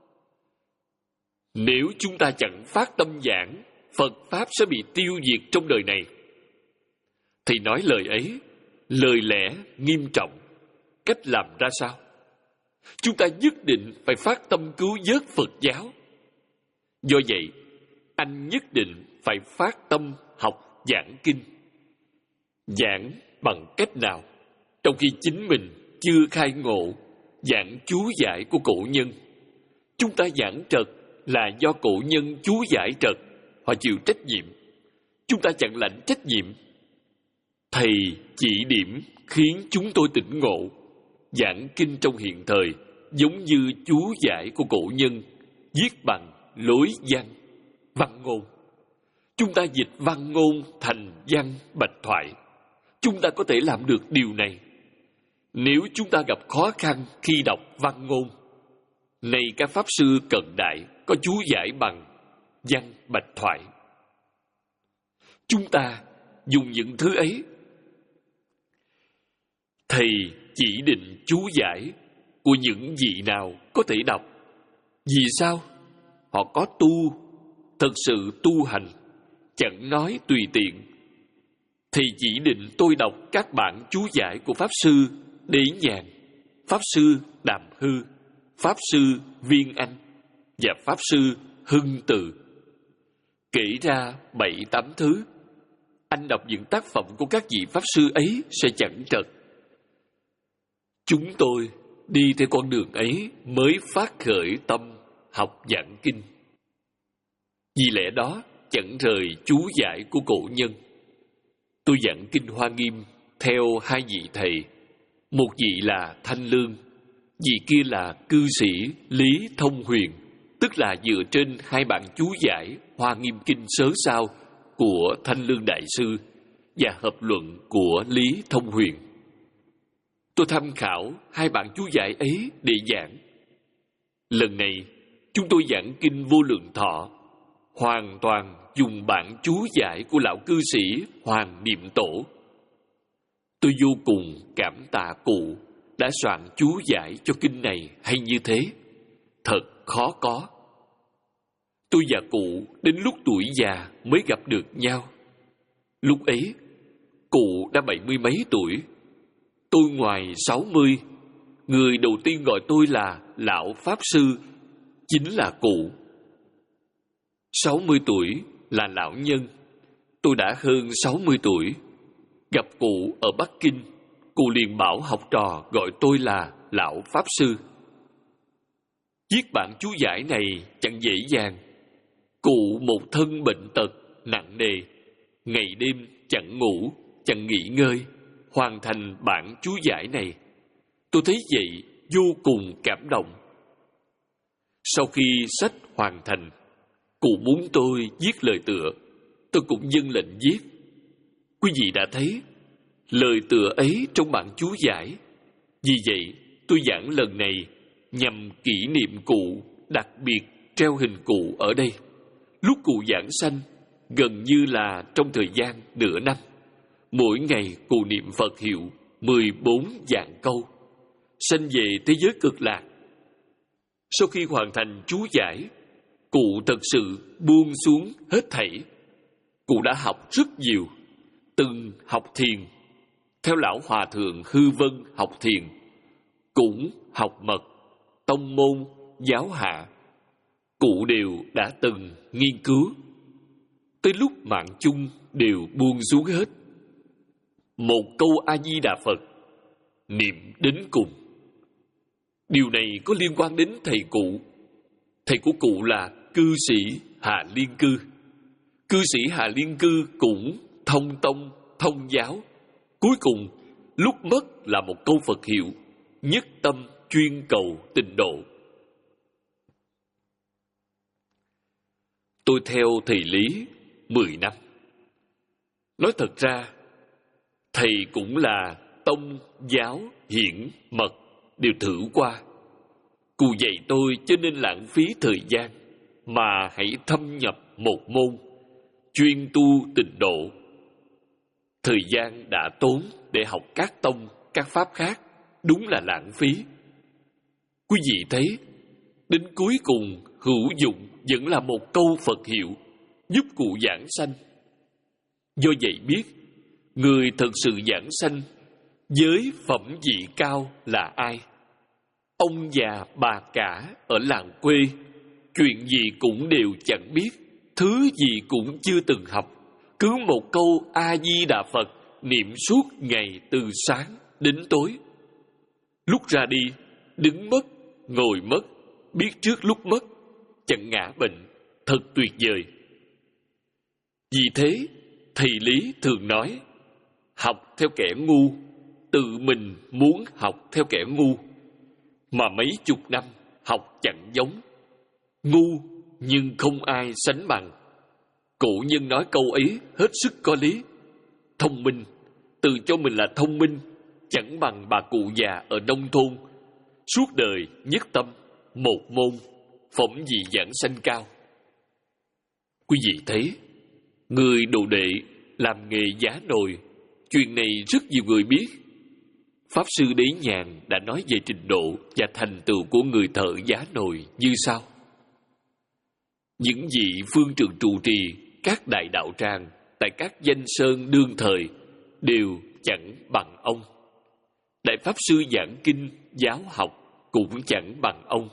Speaker 1: Nếu chúng ta chẳng phát tâm giảng, Phật Pháp sẽ bị tiêu diệt trong đời này. Thì nói lời ấy, lời lẽ nghiêm trọng. Cách làm ra sao? Chúng ta nhất định phải phát tâm cứu vớt Phật giáo. Do vậy, anh nhất định phải phát tâm học giảng kinh. Giảng bằng cách nào? Trong khi chính mình chưa khai ngộ, giảng chú giải của cổ nhân. Chúng ta giảng trật là do cổ nhân chú giải trật, họ chịu trách nhiệm. Chúng ta chẳng lãnh trách nhiệm. Thầy chỉ điểm khiến chúng tôi tỉnh ngộ. Giảng kinh trong hiện thời giống như chú giải của cổ nhân, viết bằng lối văn, văn ngôn. Chúng ta dịch văn ngôn thành văn bạch thoại. Chúng ta có thể làm được điều này. Nếu chúng ta gặp khó khăn khi đọc văn ngôn, nay các pháp sư cận đại có chú giải bằng văn bạch thoại. Chúng ta dùng những thứ ấy. Thầy chỉ định chú giải của những vị nào có thể đọc. Vì sao? Họ có tu, thật sự tu hành, chẳng nói tùy tiện. Thầy chỉ định tôi đọc các bản chú giải của Pháp Sư Đế Nhàn, Pháp Sư Đàm Hư, Pháp Sư Viên Anh và Pháp Sư Hưng Từ. Kể ra bảy tám thứ. Anh đọc những tác phẩm của các vị Pháp Sư ấy sẽ chẳng trật. Chúng tôi đi theo con đường ấy mới phát khởi tâm học giảng kinh. Vì lẽ đó chẳng rời chú giải của cổ nhân. Tôi giảng kinh Hoa Nghiêm theo hai vị thầy. Một vị là Thanh Lương, vị kia là cư sĩ Lý Thông Huyền, tức là dựa trên hai bản chú giải Hoa Nghiêm kinh sớ sao của Thanh Lương Đại Sư và hợp luận của Lý Thông Huyền. Tôi tham khảo hai bản chú giải ấy để giảng. Lần này, chúng tôi giảng kinh Vô Lượng Thọ, hoàn toàn dùng bản chú giải của lão cư sĩ Hoàng Niệm Tổ. Tôi vô cùng cảm tạ cụ đã soạn chú giải cho kinh này hay như thế. Thật khó có. Tôi và cụ đến lúc tuổi già mới gặp được nhau. Lúc ấy, cụ đã bảy mươi mấy tuổi. Tôi ngoài sáu mươi. Người đầu tiên gọi tôi là Lão Pháp Sư chính là cụ. Sáu mươi tuổi là lão nhân. Tôi đã hơn sáu mươi tuổi. Gặp cụ ở Bắc Kinh, cụ liền bảo học trò gọi tôi là Lão Pháp Sư. Viết bản chú giải này chẳng dễ dàng. Cụ một thân bệnh tật nặng nề, ngày đêm chẳng ngủ, chẳng nghỉ ngơi, hoàn thành bản chú giải này. Tôi thấy vậy vô cùng cảm động. Sau khi sách hoàn thành, cụ muốn tôi viết lời tựa, tôi cũng dâng lệnh viết. Quý vị đã thấy, lời tựa ấy trong bản chú giải. Vì vậy, tôi giảng lần này nhằm kỷ niệm cụ, đặc biệt treo hình cụ ở đây. Lúc cụ giảng sanh, gần như là trong thời gian nửa năm. Mỗi ngày cụ niệm Phật hiệu mười bốn vạn câu, sanh về thế giới cực lạc. Sau khi hoàn thành chú giải, cụ thật sự buông xuống hết thảy. Cụ đã học rất nhiều, từng học thiền, theo lão hòa thượng Hư Vân học thiền, cũng học mật, tông môn, giáo hạ, cụ đều đã từng nghiên cứu. Tới lúc mạng chung đều buông xuống hết. Một câu A-di-đà Phật, niệm đến cùng. Điều này có liên quan đến thầy cụ. Thầy của cụ là cư sĩ Hà Liên Cư. Cư sĩ Hà Liên Cư cũng thông tông, thông giáo. Cuối cùng, lúc mất là một câu Phật hiệu, nhất tâm chuyên cầu tịnh độ. Tôi theo thầy Lý mười năm. Nói thật ra, thầy cũng là tông, giáo, hiển, mật đều thử qua. Cụ dạy tôi cho nên lãng phí thời gian, mà hãy thâm nhập một môn, chuyên tu tịnh độ. Thời gian đã tốn để học các tông, các pháp khác, đúng là lãng phí. Quý vị thấy, đến cuối cùng hữu dụng vẫn là một câu Phật hiệu, giúp cụ giảng sanh. Do vậy biết, người thật sự giảng sanh, giới phẩm vị cao là ai? Ông già bà cả ở làng quê, chuyện gì cũng đều chẳng biết, thứ gì cũng chưa từng học. Cứ một câu A-di-đà Phật niệm suốt ngày từ sáng đến tối. Lúc ra đi, đứng mất, ngồi mất, biết trước lúc mất, chẳng ngã bệnh, thật tuyệt vời. Vì thế, thầy Lý thường nói, học theo kẻ ngu, tự mình muốn học theo kẻ ngu, mà mấy chục năm học chẳng giống. Ngu nhưng không ai sánh bằng. Cổ nhân nói câu ấy hết sức có lý. Thông minh, tự cho mình là thông minh, chẳng bằng bà cụ già ở nông thôn, suốt đời nhất tâm, một môn, phẩm vị giảng sanh cao. Quý vị thấy, người đồ đệ làm nghề giá nồi, chuyện này rất nhiều người biết. Pháp sư Đế Nhàn đã nói về trình độ và thành tựu của người thợ giá nồi như sau. Những vị phương trượng trụ trì các đại đạo tràng tại các danh sơn đương thời đều chẳng bằng ông. Đại Pháp Sư giảng kinh, giáo học cũng chẳng bằng ông.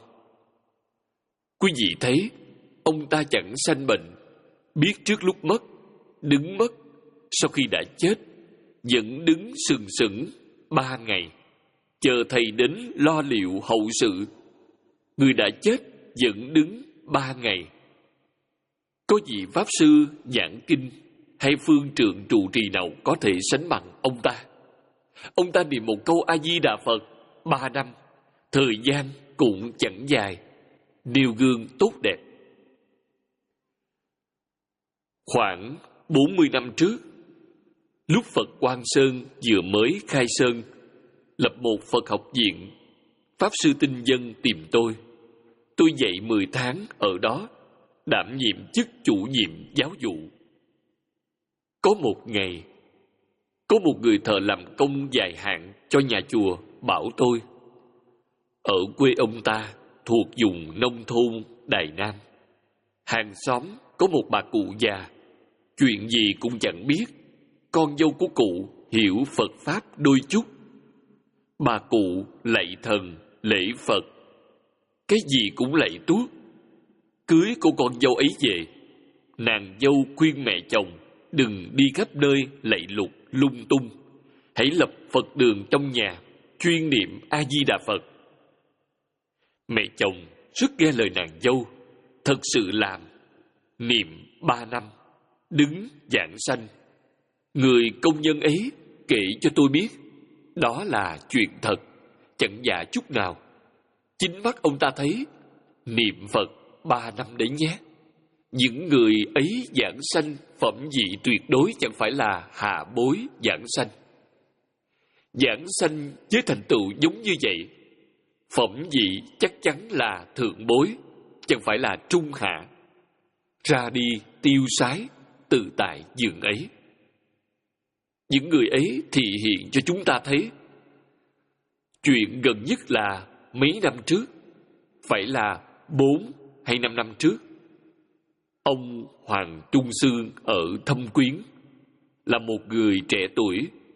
Speaker 1: Quý vị thấy, ông ta chẳng sanh bệnh, biết trước lúc mất, đứng mất, sau khi đã chết, vẫn đứng sừng sững ba ngày, chờ thầy đến lo liệu hậu sự. Người đã chết vẫn đứng ba ngày. Có vị Pháp Sư giảng kinh hay phương trượng trụ trì nào có thể sánh bằng ông ta? Ông ta niệm một câu A-di-đà Phật ba năm, thời gian cũng chẳng dài, nêu gương tốt đẹp. Khoảng bốn mươi năm trước, lúc Phật Quang Sơn vừa mới khai sơn, lập một Phật học viện, Pháp Sư Tinh Dân tìm tôi. Tôi dạy mười tháng ở đó, đảm nhiệm chức chủ nhiệm giáo vụ. Có một ngày, có một người thợ làm công dài hạn cho nhà chùa bảo tôi, ở quê ông ta thuộc vùng nông thôn Đài Nam, hàng xóm có một bà cụ già, chuyện gì cũng chẳng biết. Con dâu của cụ hiểu Phật Pháp đôi chút. Bà cụ lạy thần, lễ Phật, cái gì cũng lạy tuốt. Cưới cô con dâu ấy về, nàng dâu khuyên mẹ chồng đừng đi khắp nơi lạy lục lung tung, hãy lập Phật đường trong nhà, chuyên niệm A-di-đà Phật. Mẹ chồng rất nghe lời nàng dâu, thật sự làm, niệm ba năm, đứng giảng sanh. Người công nhân ấy kể cho tôi biết, đó là chuyện thật, chẳng giả chút nào. Chính mắt ông ta thấy, niệm Phật ba năm đấy nhé. Những người ấy giảng sanh phẩm vị tuyệt đối chẳng phải là hạ bối giảng sanh. Giảng sanh với thành tựu giống như vậy, phẩm vị chắc chắn là thượng bối, chẳng phải là trung hạ. Ra đi tiêu sái, tự tại giường ấy. Những người ấy thị hiện cho chúng ta thấy. Chuyện gần nhất là mấy năm trước, phải là bốn hay năm năm trước. Ông Hoàng Trung Sương ở Thâm Quyến là một người trẻ tuổi,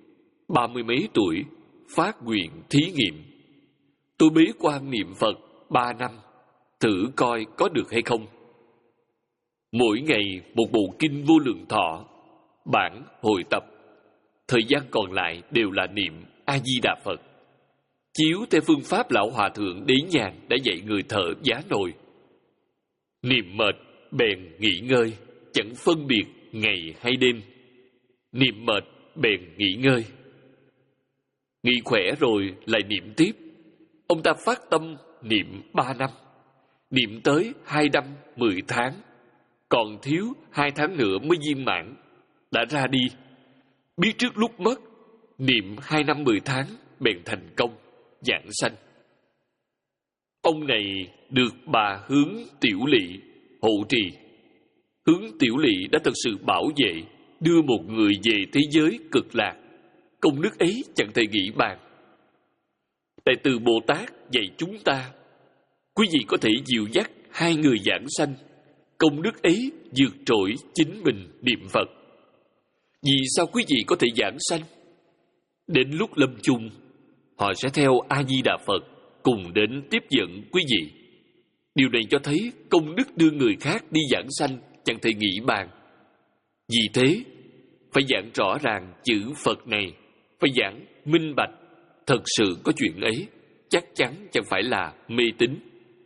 Speaker 1: ba mươi mấy tuổi, phát nguyện thí nghiệm. Tôi bế quan niệm Phật ba năm, thử coi có được hay không. Mỗi ngày một bộ kinh Vô Lượng Thọ, bản hồi tập. Thời gian còn lại đều là niệm A-di-đà Phật. Chiếu theo phương pháp Lão Hòa Thượng Đế Nhàn đã dạy người thợ giá nồi. Niệm mệt, bèn nghỉ ngơi, chẳng phân biệt ngày hay đêm. Niệm mệt, bèn nghỉ ngơi. Nghỉ khỏe rồi lại niệm tiếp. Ông ta phát tâm niệm ba năm. Niệm tới hai năm, mười tháng. Còn thiếu hai tháng nữa mới viên mãn. Đã ra đi. Biết trước lúc mất, niệm hai năm mười tháng, bèn thành công, giảng sanh. Ông này được bà Hướng Tiểu Lỵ hộ trì. Hướng Tiểu Lỵ đã thật sự bảo vệ, đưa một người về thế giới cực lạc. Công đức ấy chẳng thể nghĩ bàn. Đại từ Bồ Tát dạy chúng ta, quý vị có thể dìu dắt hai người giảng sanh, công đức ấy vượt trội chính mình niệm Phật. Vì sao quý vị có thể giảng sanh? Đến lúc lâm chung, họ sẽ theo A-di-đà Phật cùng đến tiếp dẫn quý vị. Điều này cho thấy công đức đưa người khác đi giảng sanh chẳng thể nghĩ bàn. Vì thế, phải giảng rõ ràng chữ Phật này, phải giảng minh bạch. Thật sự có chuyện ấy, chắc chắn chẳng phải là mê tín.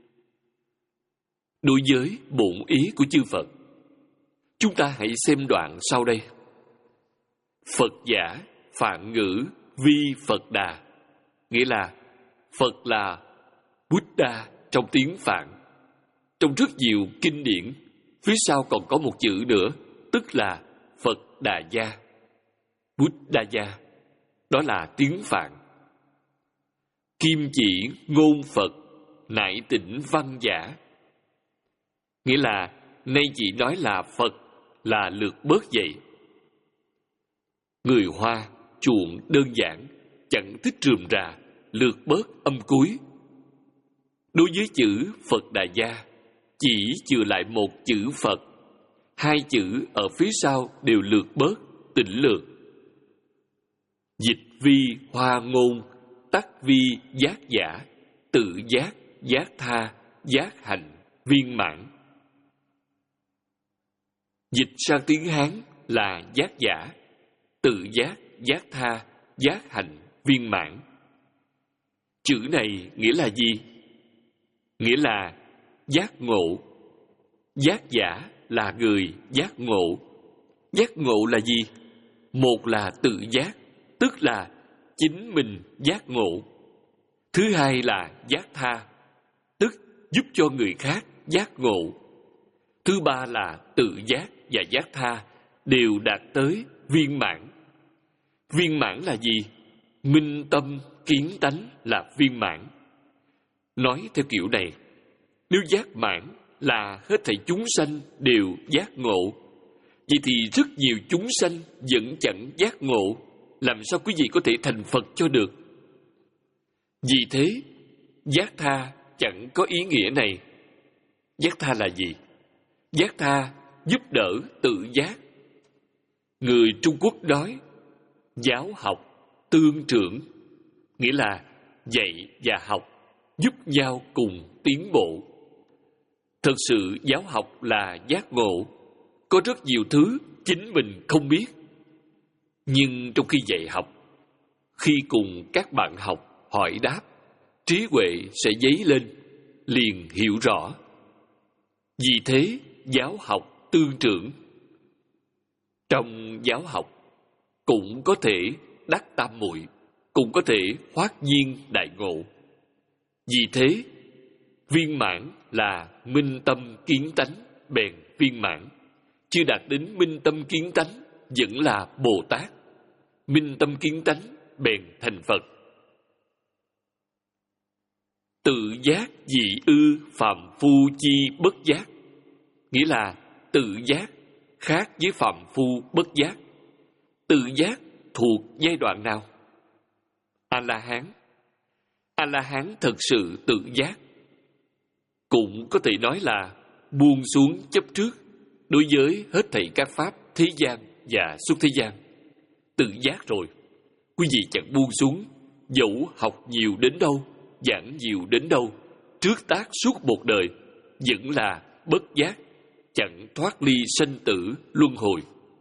Speaker 1: Đối với bổn ý của chư Phật, chúng ta hãy xem đoạn sau đây. Phật giả phạn ngữ vi Phật đà, nghĩa là Phật là Buddha trong tiếng Phạn. Trong rất nhiều kinh điển, phía sau còn có một chữ nữa, tức là Phật Đà Gia, Buddha Gia. Đó là tiếng Phạn. Kim chỉ ngôn Phật, nại tịnh văn giả, nghĩa là nay chỉ nói là Phật, là lược bớt vậy. Người Hoa chuộng đơn giản, chẳng thích rườm rà, lược bớt âm cuối. Đối với chữ Phật Đà Gia, chỉ chừa lại một chữ Phật, hai chữ ở phía sau đều lược bớt, tĩnh lược. Dịch vi hoa ngôn, tắc vi giác giả, tự giác, giác tha, giác hạnh, viên mãn. Dịch sang tiếng Hán là giác giả, tự giác, giác tha, giác hạnh, viên mãn. Chữ này nghĩa là gì? Nghĩa là giác ngộ. Giác giả là người giác ngộ. Giác ngộ là gì? Một là tự giác, tức là chính mình giác ngộ. Thứ hai là giác tha, tức giúp cho người khác giác ngộ. Thứ ba là tự giác và giác tha đều đạt tới viên mãn. Viên mãn là gì? Minh tâm kiến tánh là viên mãn. Nói theo kiểu này, nếu giác mãn là hết thảy chúng sanh đều giác ngộ, vậy thì rất nhiều chúng sanh vẫn chẳng giác ngộ. Làm sao quý vị có thể thành Phật cho được? Vì thế, giác tha chẳng có ý nghĩa này. Giác tha là gì? Giác tha giúp đỡ tự giác. Người Trung Quốc nói, giáo học tương trưởng, nghĩa là dạy và học giúp nhau cùng tiến bộ. Thật sự giáo học là giác ngộ. Có rất nhiều thứ chính mình không biết. Nhưng trong khi dạy học, khi cùng các bạn học hỏi đáp, trí huệ sẽ dấy lên, liền hiểu rõ. Vì thế, giáo học tương trưởng. Trong giáo học, cũng có thể đắc tam muội, cũng có thể hoát nhiên đại ngộ. Vì thế, viên mãn là minh tâm kiến tánh, bèn viên mãn. Chưa đạt đến minh tâm kiến tánh, vẫn là Bồ Tát. Minh tâm kiến tánh, bèn thành Phật. Tự giác dị ư phàm phu chi bất giác, nghĩa là tự giác khác với phàm phu bất giác. Tự giác thuộc giai đoạn nào? A-la-hán. A-la-hán thật sự tự giác. Cũng có thể nói là buông xuống chấp trước đối với hết thảy các pháp thế gian và xuất thế gian. Tự giác rồi. quý vị chẳng buông xuống, dẫu học nhiều đến đâu, giảng nhiều đến đâu, trước tác suốt một đời, vẫn là bất giác, chẳng thoát ly sanh tử luân hồi.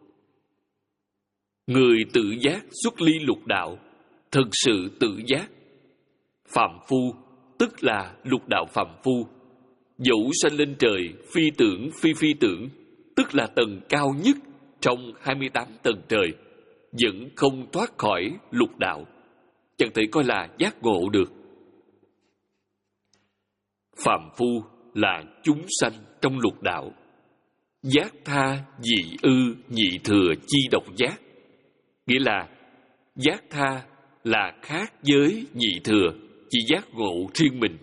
Speaker 1: Người tự giác xuất ly lục đạo, thực sự tự giác. Phàm phu tức là lục đạo phàm phu, dẫu sanh lên trời phi tưởng phi phi tưởng, tức là tầng cao nhất trong hai mươi tám tầng trời, vẫn không thoát khỏi lục đạo, chẳng thể coi là giác ngộ được. Phàm phu là chúng sanh trong lục đạo. Giác tha dị ư nhị thừa chi độc giác, nghĩa là giác tha là khác với nhị thừa, chỉ giác ngộ riêng mình.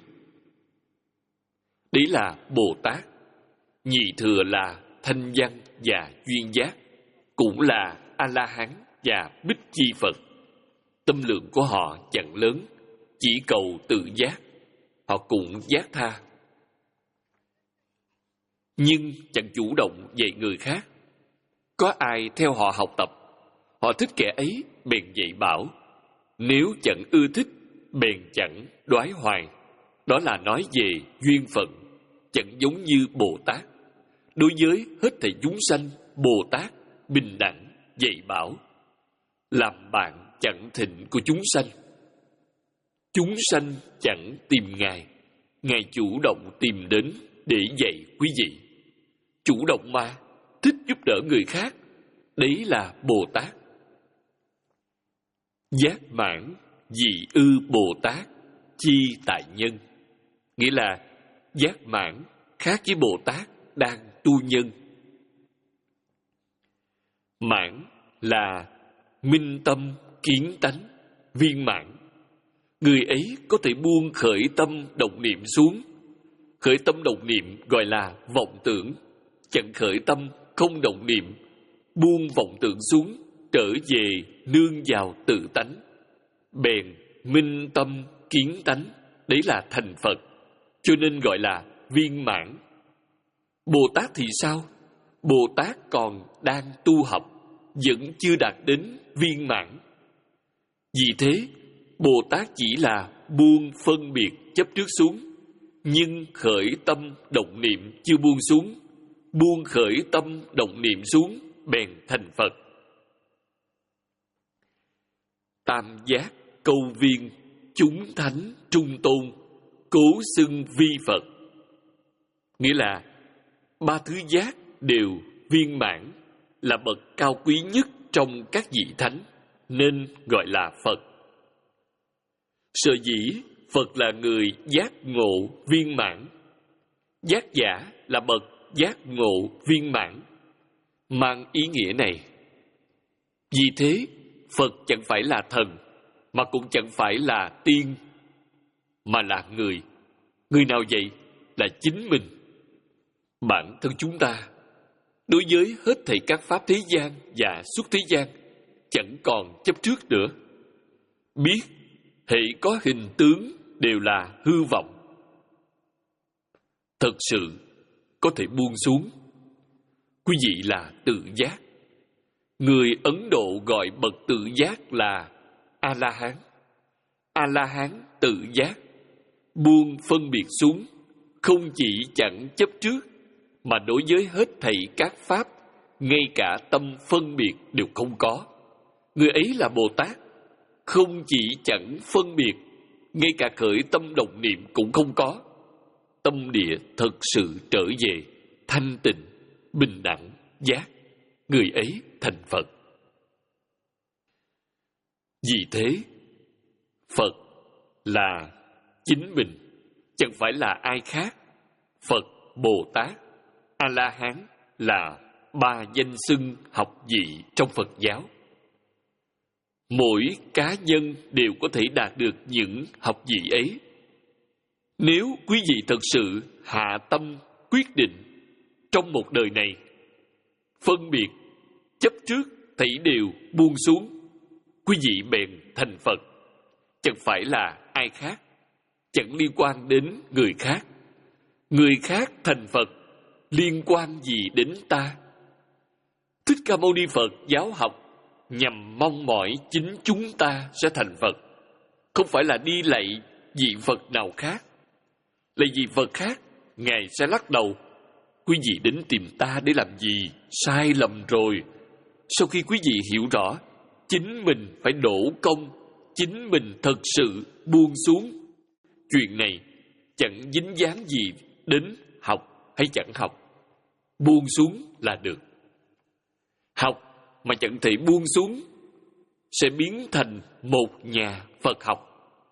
Speaker 1: Đấy là Bồ Tát. Nhị thừa là thanh văn và duyên giác, cũng là A-la-hán và Bích Chi Phật. Tâm lượng của họ chẳng lớn, chỉ cầu tự giác, họ cũng giác tha. Nhưng chẳng chủ động dạy người khác. Có ai theo họ học tập, họ thích kẻ ấy bèn dạy bảo, nếu chẳng ưa thích bèn chẳng đoái hoài. Đó là nói về duyên phận, chẳng giống như Bồ Tát. Đối với hết thảy chúng sanh, Bồ Tát bình đẳng dạy bảo, làm bạn chẳng thịnh của chúng sanh. Chúng sanh chẳng tìm Ngài, Ngài chủ động tìm đến để dạy quý vị. Chủ động mà, thích giúp đỡ người khác, đấy là Bồ Tát. Giác mãn dị ư Bồ Tát chi tại nhân, nghĩa là giác mãn khác với Bồ Tát đang tu nhân. Mãn là minh tâm kiến tánh, viên mãn. Người ấy có thể buông khởi tâm động niệm xuống. Khởi tâm động niệm gọi là vọng tưởng. Chẳng khởi tâm không động niệm, buông vọng tưởng xuống, trở về nương vào tự tánh, bèn minh tâm kiến tánh, đấy là thành Phật, cho nên gọi là viên mãn. Bồ Tát thì sao? Bồ Tát còn đang tu học, vẫn chưa đạt đến viên mãn. Vì thế, Bồ Tát chỉ là buông phân biệt chấp trước xuống, nhưng khởi tâm động niệm chưa buông xuống, buông khởi tâm động niệm xuống, bèn thành Phật. Tam giác câu viên, chúng thánh trung tôn, cố xưng vi Phật. Nghĩa là ba thứ giác đều viên mãn, là bậc cao quý nhất trong các vị thánh, nên gọi là Phật. Sở dĩ Phật là người giác ngộ viên mãn, giác giả là bậc giác ngộ viên mãn, mang ý nghĩa này. Vì thế, Phật chẳng phải là thần, mà cũng chẳng phải là tiên, mà là người. Người nào vậy? Là chính mình. Bản thân chúng ta, đối với hết thảy các pháp thế gian và xuất thế gian, chẳng còn chấp trước nữa. Biết, hễ có hình tướng đều là hư vọng. Thật sự, có thể buông xuống. Quý vị là tự giác. Người Ấn Độ gọi bậc tự giác là A-la-hán. A-la-hán tự giác, buông phân biệt xuống, không chỉ chẳng chấp trước, mà đối với hết thảy các pháp, ngay cả tâm phân biệt đều không có. Người ấy là Bồ Tát, không chỉ chẳng phân biệt, ngay cả khởi tâm động niệm cũng không có. Tâm địa thật sự trở về thanh tịnh, bình đẳng, giác. Người ấy thành Phật. Vì thế, Phật là chính mình, chẳng phải là ai khác. Phật, Bồ Tát, A-la-hán là ba danh xưng học vị trong Phật giáo. Mỗi cá nhân đều có thể đạt được những học vị ấy. Nếu quý vị thật sự hạ tâm quyết định trong một đời này, phân biệt, chấp trước thảy đều buông xuống, quý vị bèn thành Phật. Chẳng phải là ai khác, chẳng liên quan đến người khác. Người khác thành Phật, liên quan gì đến ta? Thích Ca Mâu Ni Phật giáo học, nhằm mong mỏi chính chúng ta sẽ thành Phật, không phải là đi lạy vị Phật nào khác. Lạy vị Phật khác, Ngài sẽ lắc đầu: quý vị đến tìm ta để làm gì? Sai lầm rồi. Sau khi quý vị hiểu rõ, chính mình phải đổ công, chính mình thật sự buông xuống. Chuyện này chẳng dính dáng gì đến học hay chẳng học. Buông xuống là được. Học mà chẳng thể buông xuống sẽ biến thành một nhà Phật học.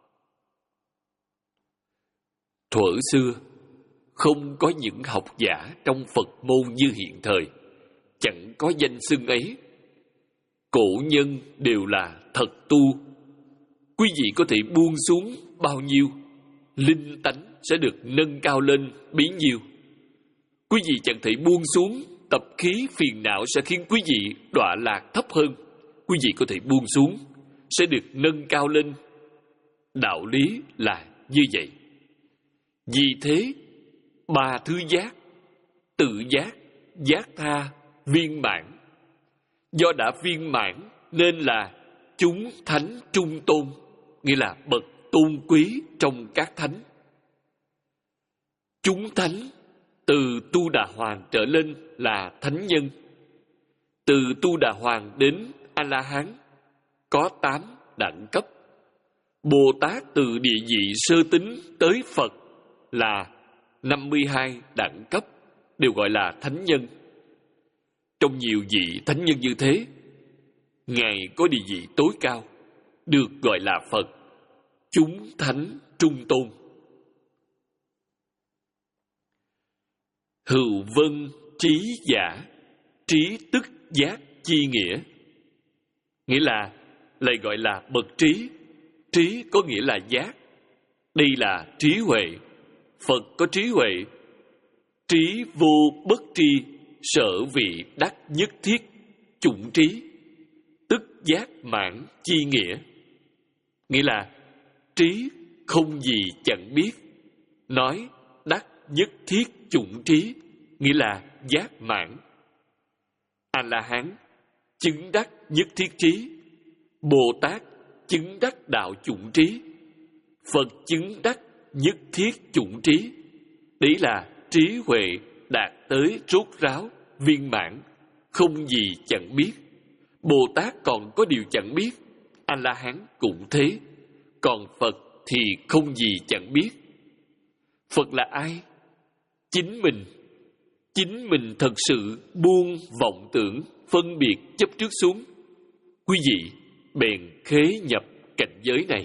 Speaker 1: Thuở xưa, không có những học giả trong Phật môn như hiện thời, chẳng có danh xưng ấy. Cổ nhân đều là thật tu. Quý vị có thể buông xuống bao nhiêu, linh tánh sẽ được nâng cao lên bấy nhiêu. Quý vị chẳng thể buông xuống, tập khí phiền não sẽ khiến quý vị đọa lạc thấp hơn. Quý vị có thể buông xuống, sẽ được nâng cao lên. Đạo lý là như vậy. Vì thế, ba thứ giác, tự giác, giác tha, viên mãn. Do đã viên mãn nên là chúng thánh trung tôn, nghĩa là bậc tôn quý trong các thánh. Chúng thánh từ Tu Đà Hoàng trở lên là thánh nhân. Từ Tu Đà Hoàng đến A-la-hán có tám đẳng cấp. Bồ Tát từ địa vị sơ tính tới Phật là năm mươi hai đẳng cấp, đều gọi là thánh nhân. Trong nhiều vị thánh nhân như thế, Ngài có địa vị tối cao, được gọi là Phật, chúng thánh trung tôn. Hữu vân trí giả, trí tức giác chi nghĩa. Nghĩa là lại gọi là bậc trí. Trí có nghĩa là giác. Đây là trí huệ. Phật có trí huệ. Trí vô bất tri, sở vị đắc nhất thiết, chủng trí. Tức giác mãn chi nghĩa. Nghĩa là trí không gì chẳng biết. Nói đắc nhất thiết chủng trí, nghĩa là giác mãn. A-la-hán chứng đắc nhất thiết trí. Bồ Tát chứng đắc đạo chủng trí. Phật chứng đắc nhất thiết chủng trí. Đấy là trí huệ đạt tới rốt ráo, viên mãn, không gì chẳng biết. Bồ Tát còn có điều chẳng biết, A-la-hán cũng thế. Còn Phật thì không gì chẳng biết. Phật là ai? Chính mình. Chính mình thật sự buông vọng tưởng, phân biệt chấp trước xuống. Quý vị bèn khế nhập cảnh giới này.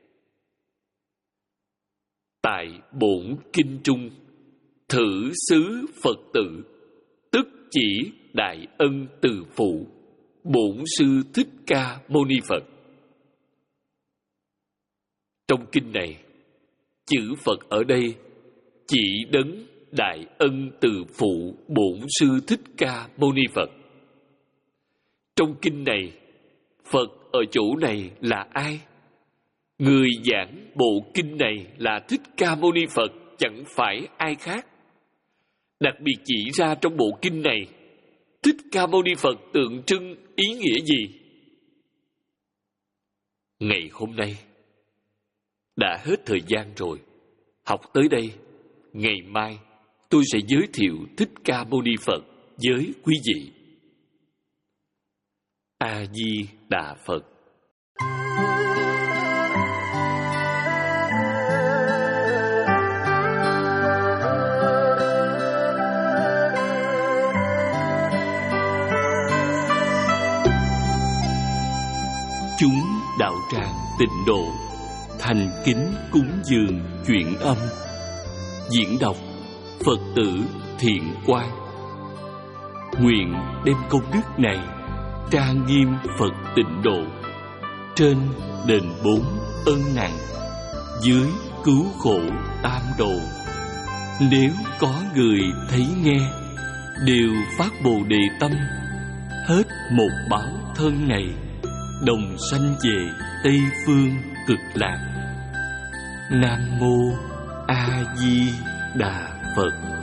Speaker 1: Tại bổn kinh trung, thử xứ Phật tự, tức chỉ đại ân từ phụ, bổn sư Thích Ca Mâu Ni Phật. Trong kinh này, chữ Phật ở đây chỉ đấng đại ân từ phụ bổn sư Thích Ca Mâu Ni Phật. Trong kinh này, Phật ở chỗ này là ai? Người giảng bộ kinh này là Thích Ca Mâu Ni Phật, chẳng phải ai khác. Đặc biệt chỉ ra trong bộ kinh này, Thích Ca Mâu Ni Phật tượng trưng ý nghĩa gì? Ngày hôm nay đã hết thời gian rồi. Học tới đây, ngày mai tôi sẽ giới thiệu Thích Ca Mâu Ni Phật với quý vị. A Di Đà Phật. Chúng đạo tràng Tịnh Độ thành kính cúng dường chuyện âm. Diễn đọc Phật tử Thiện Quang. Nguyện đem công đức này trang nghiêm Phật Tịnh Độ, trên đền bốn ân nặng, dưới cứu khổ tam độ. Nếu có người thấy nghe, đều phát Bồ Đề tâm, hết một báo thân này, đồng sanh về Tây Phương Cực Lạc. Nam Mô A Di Đà Phật.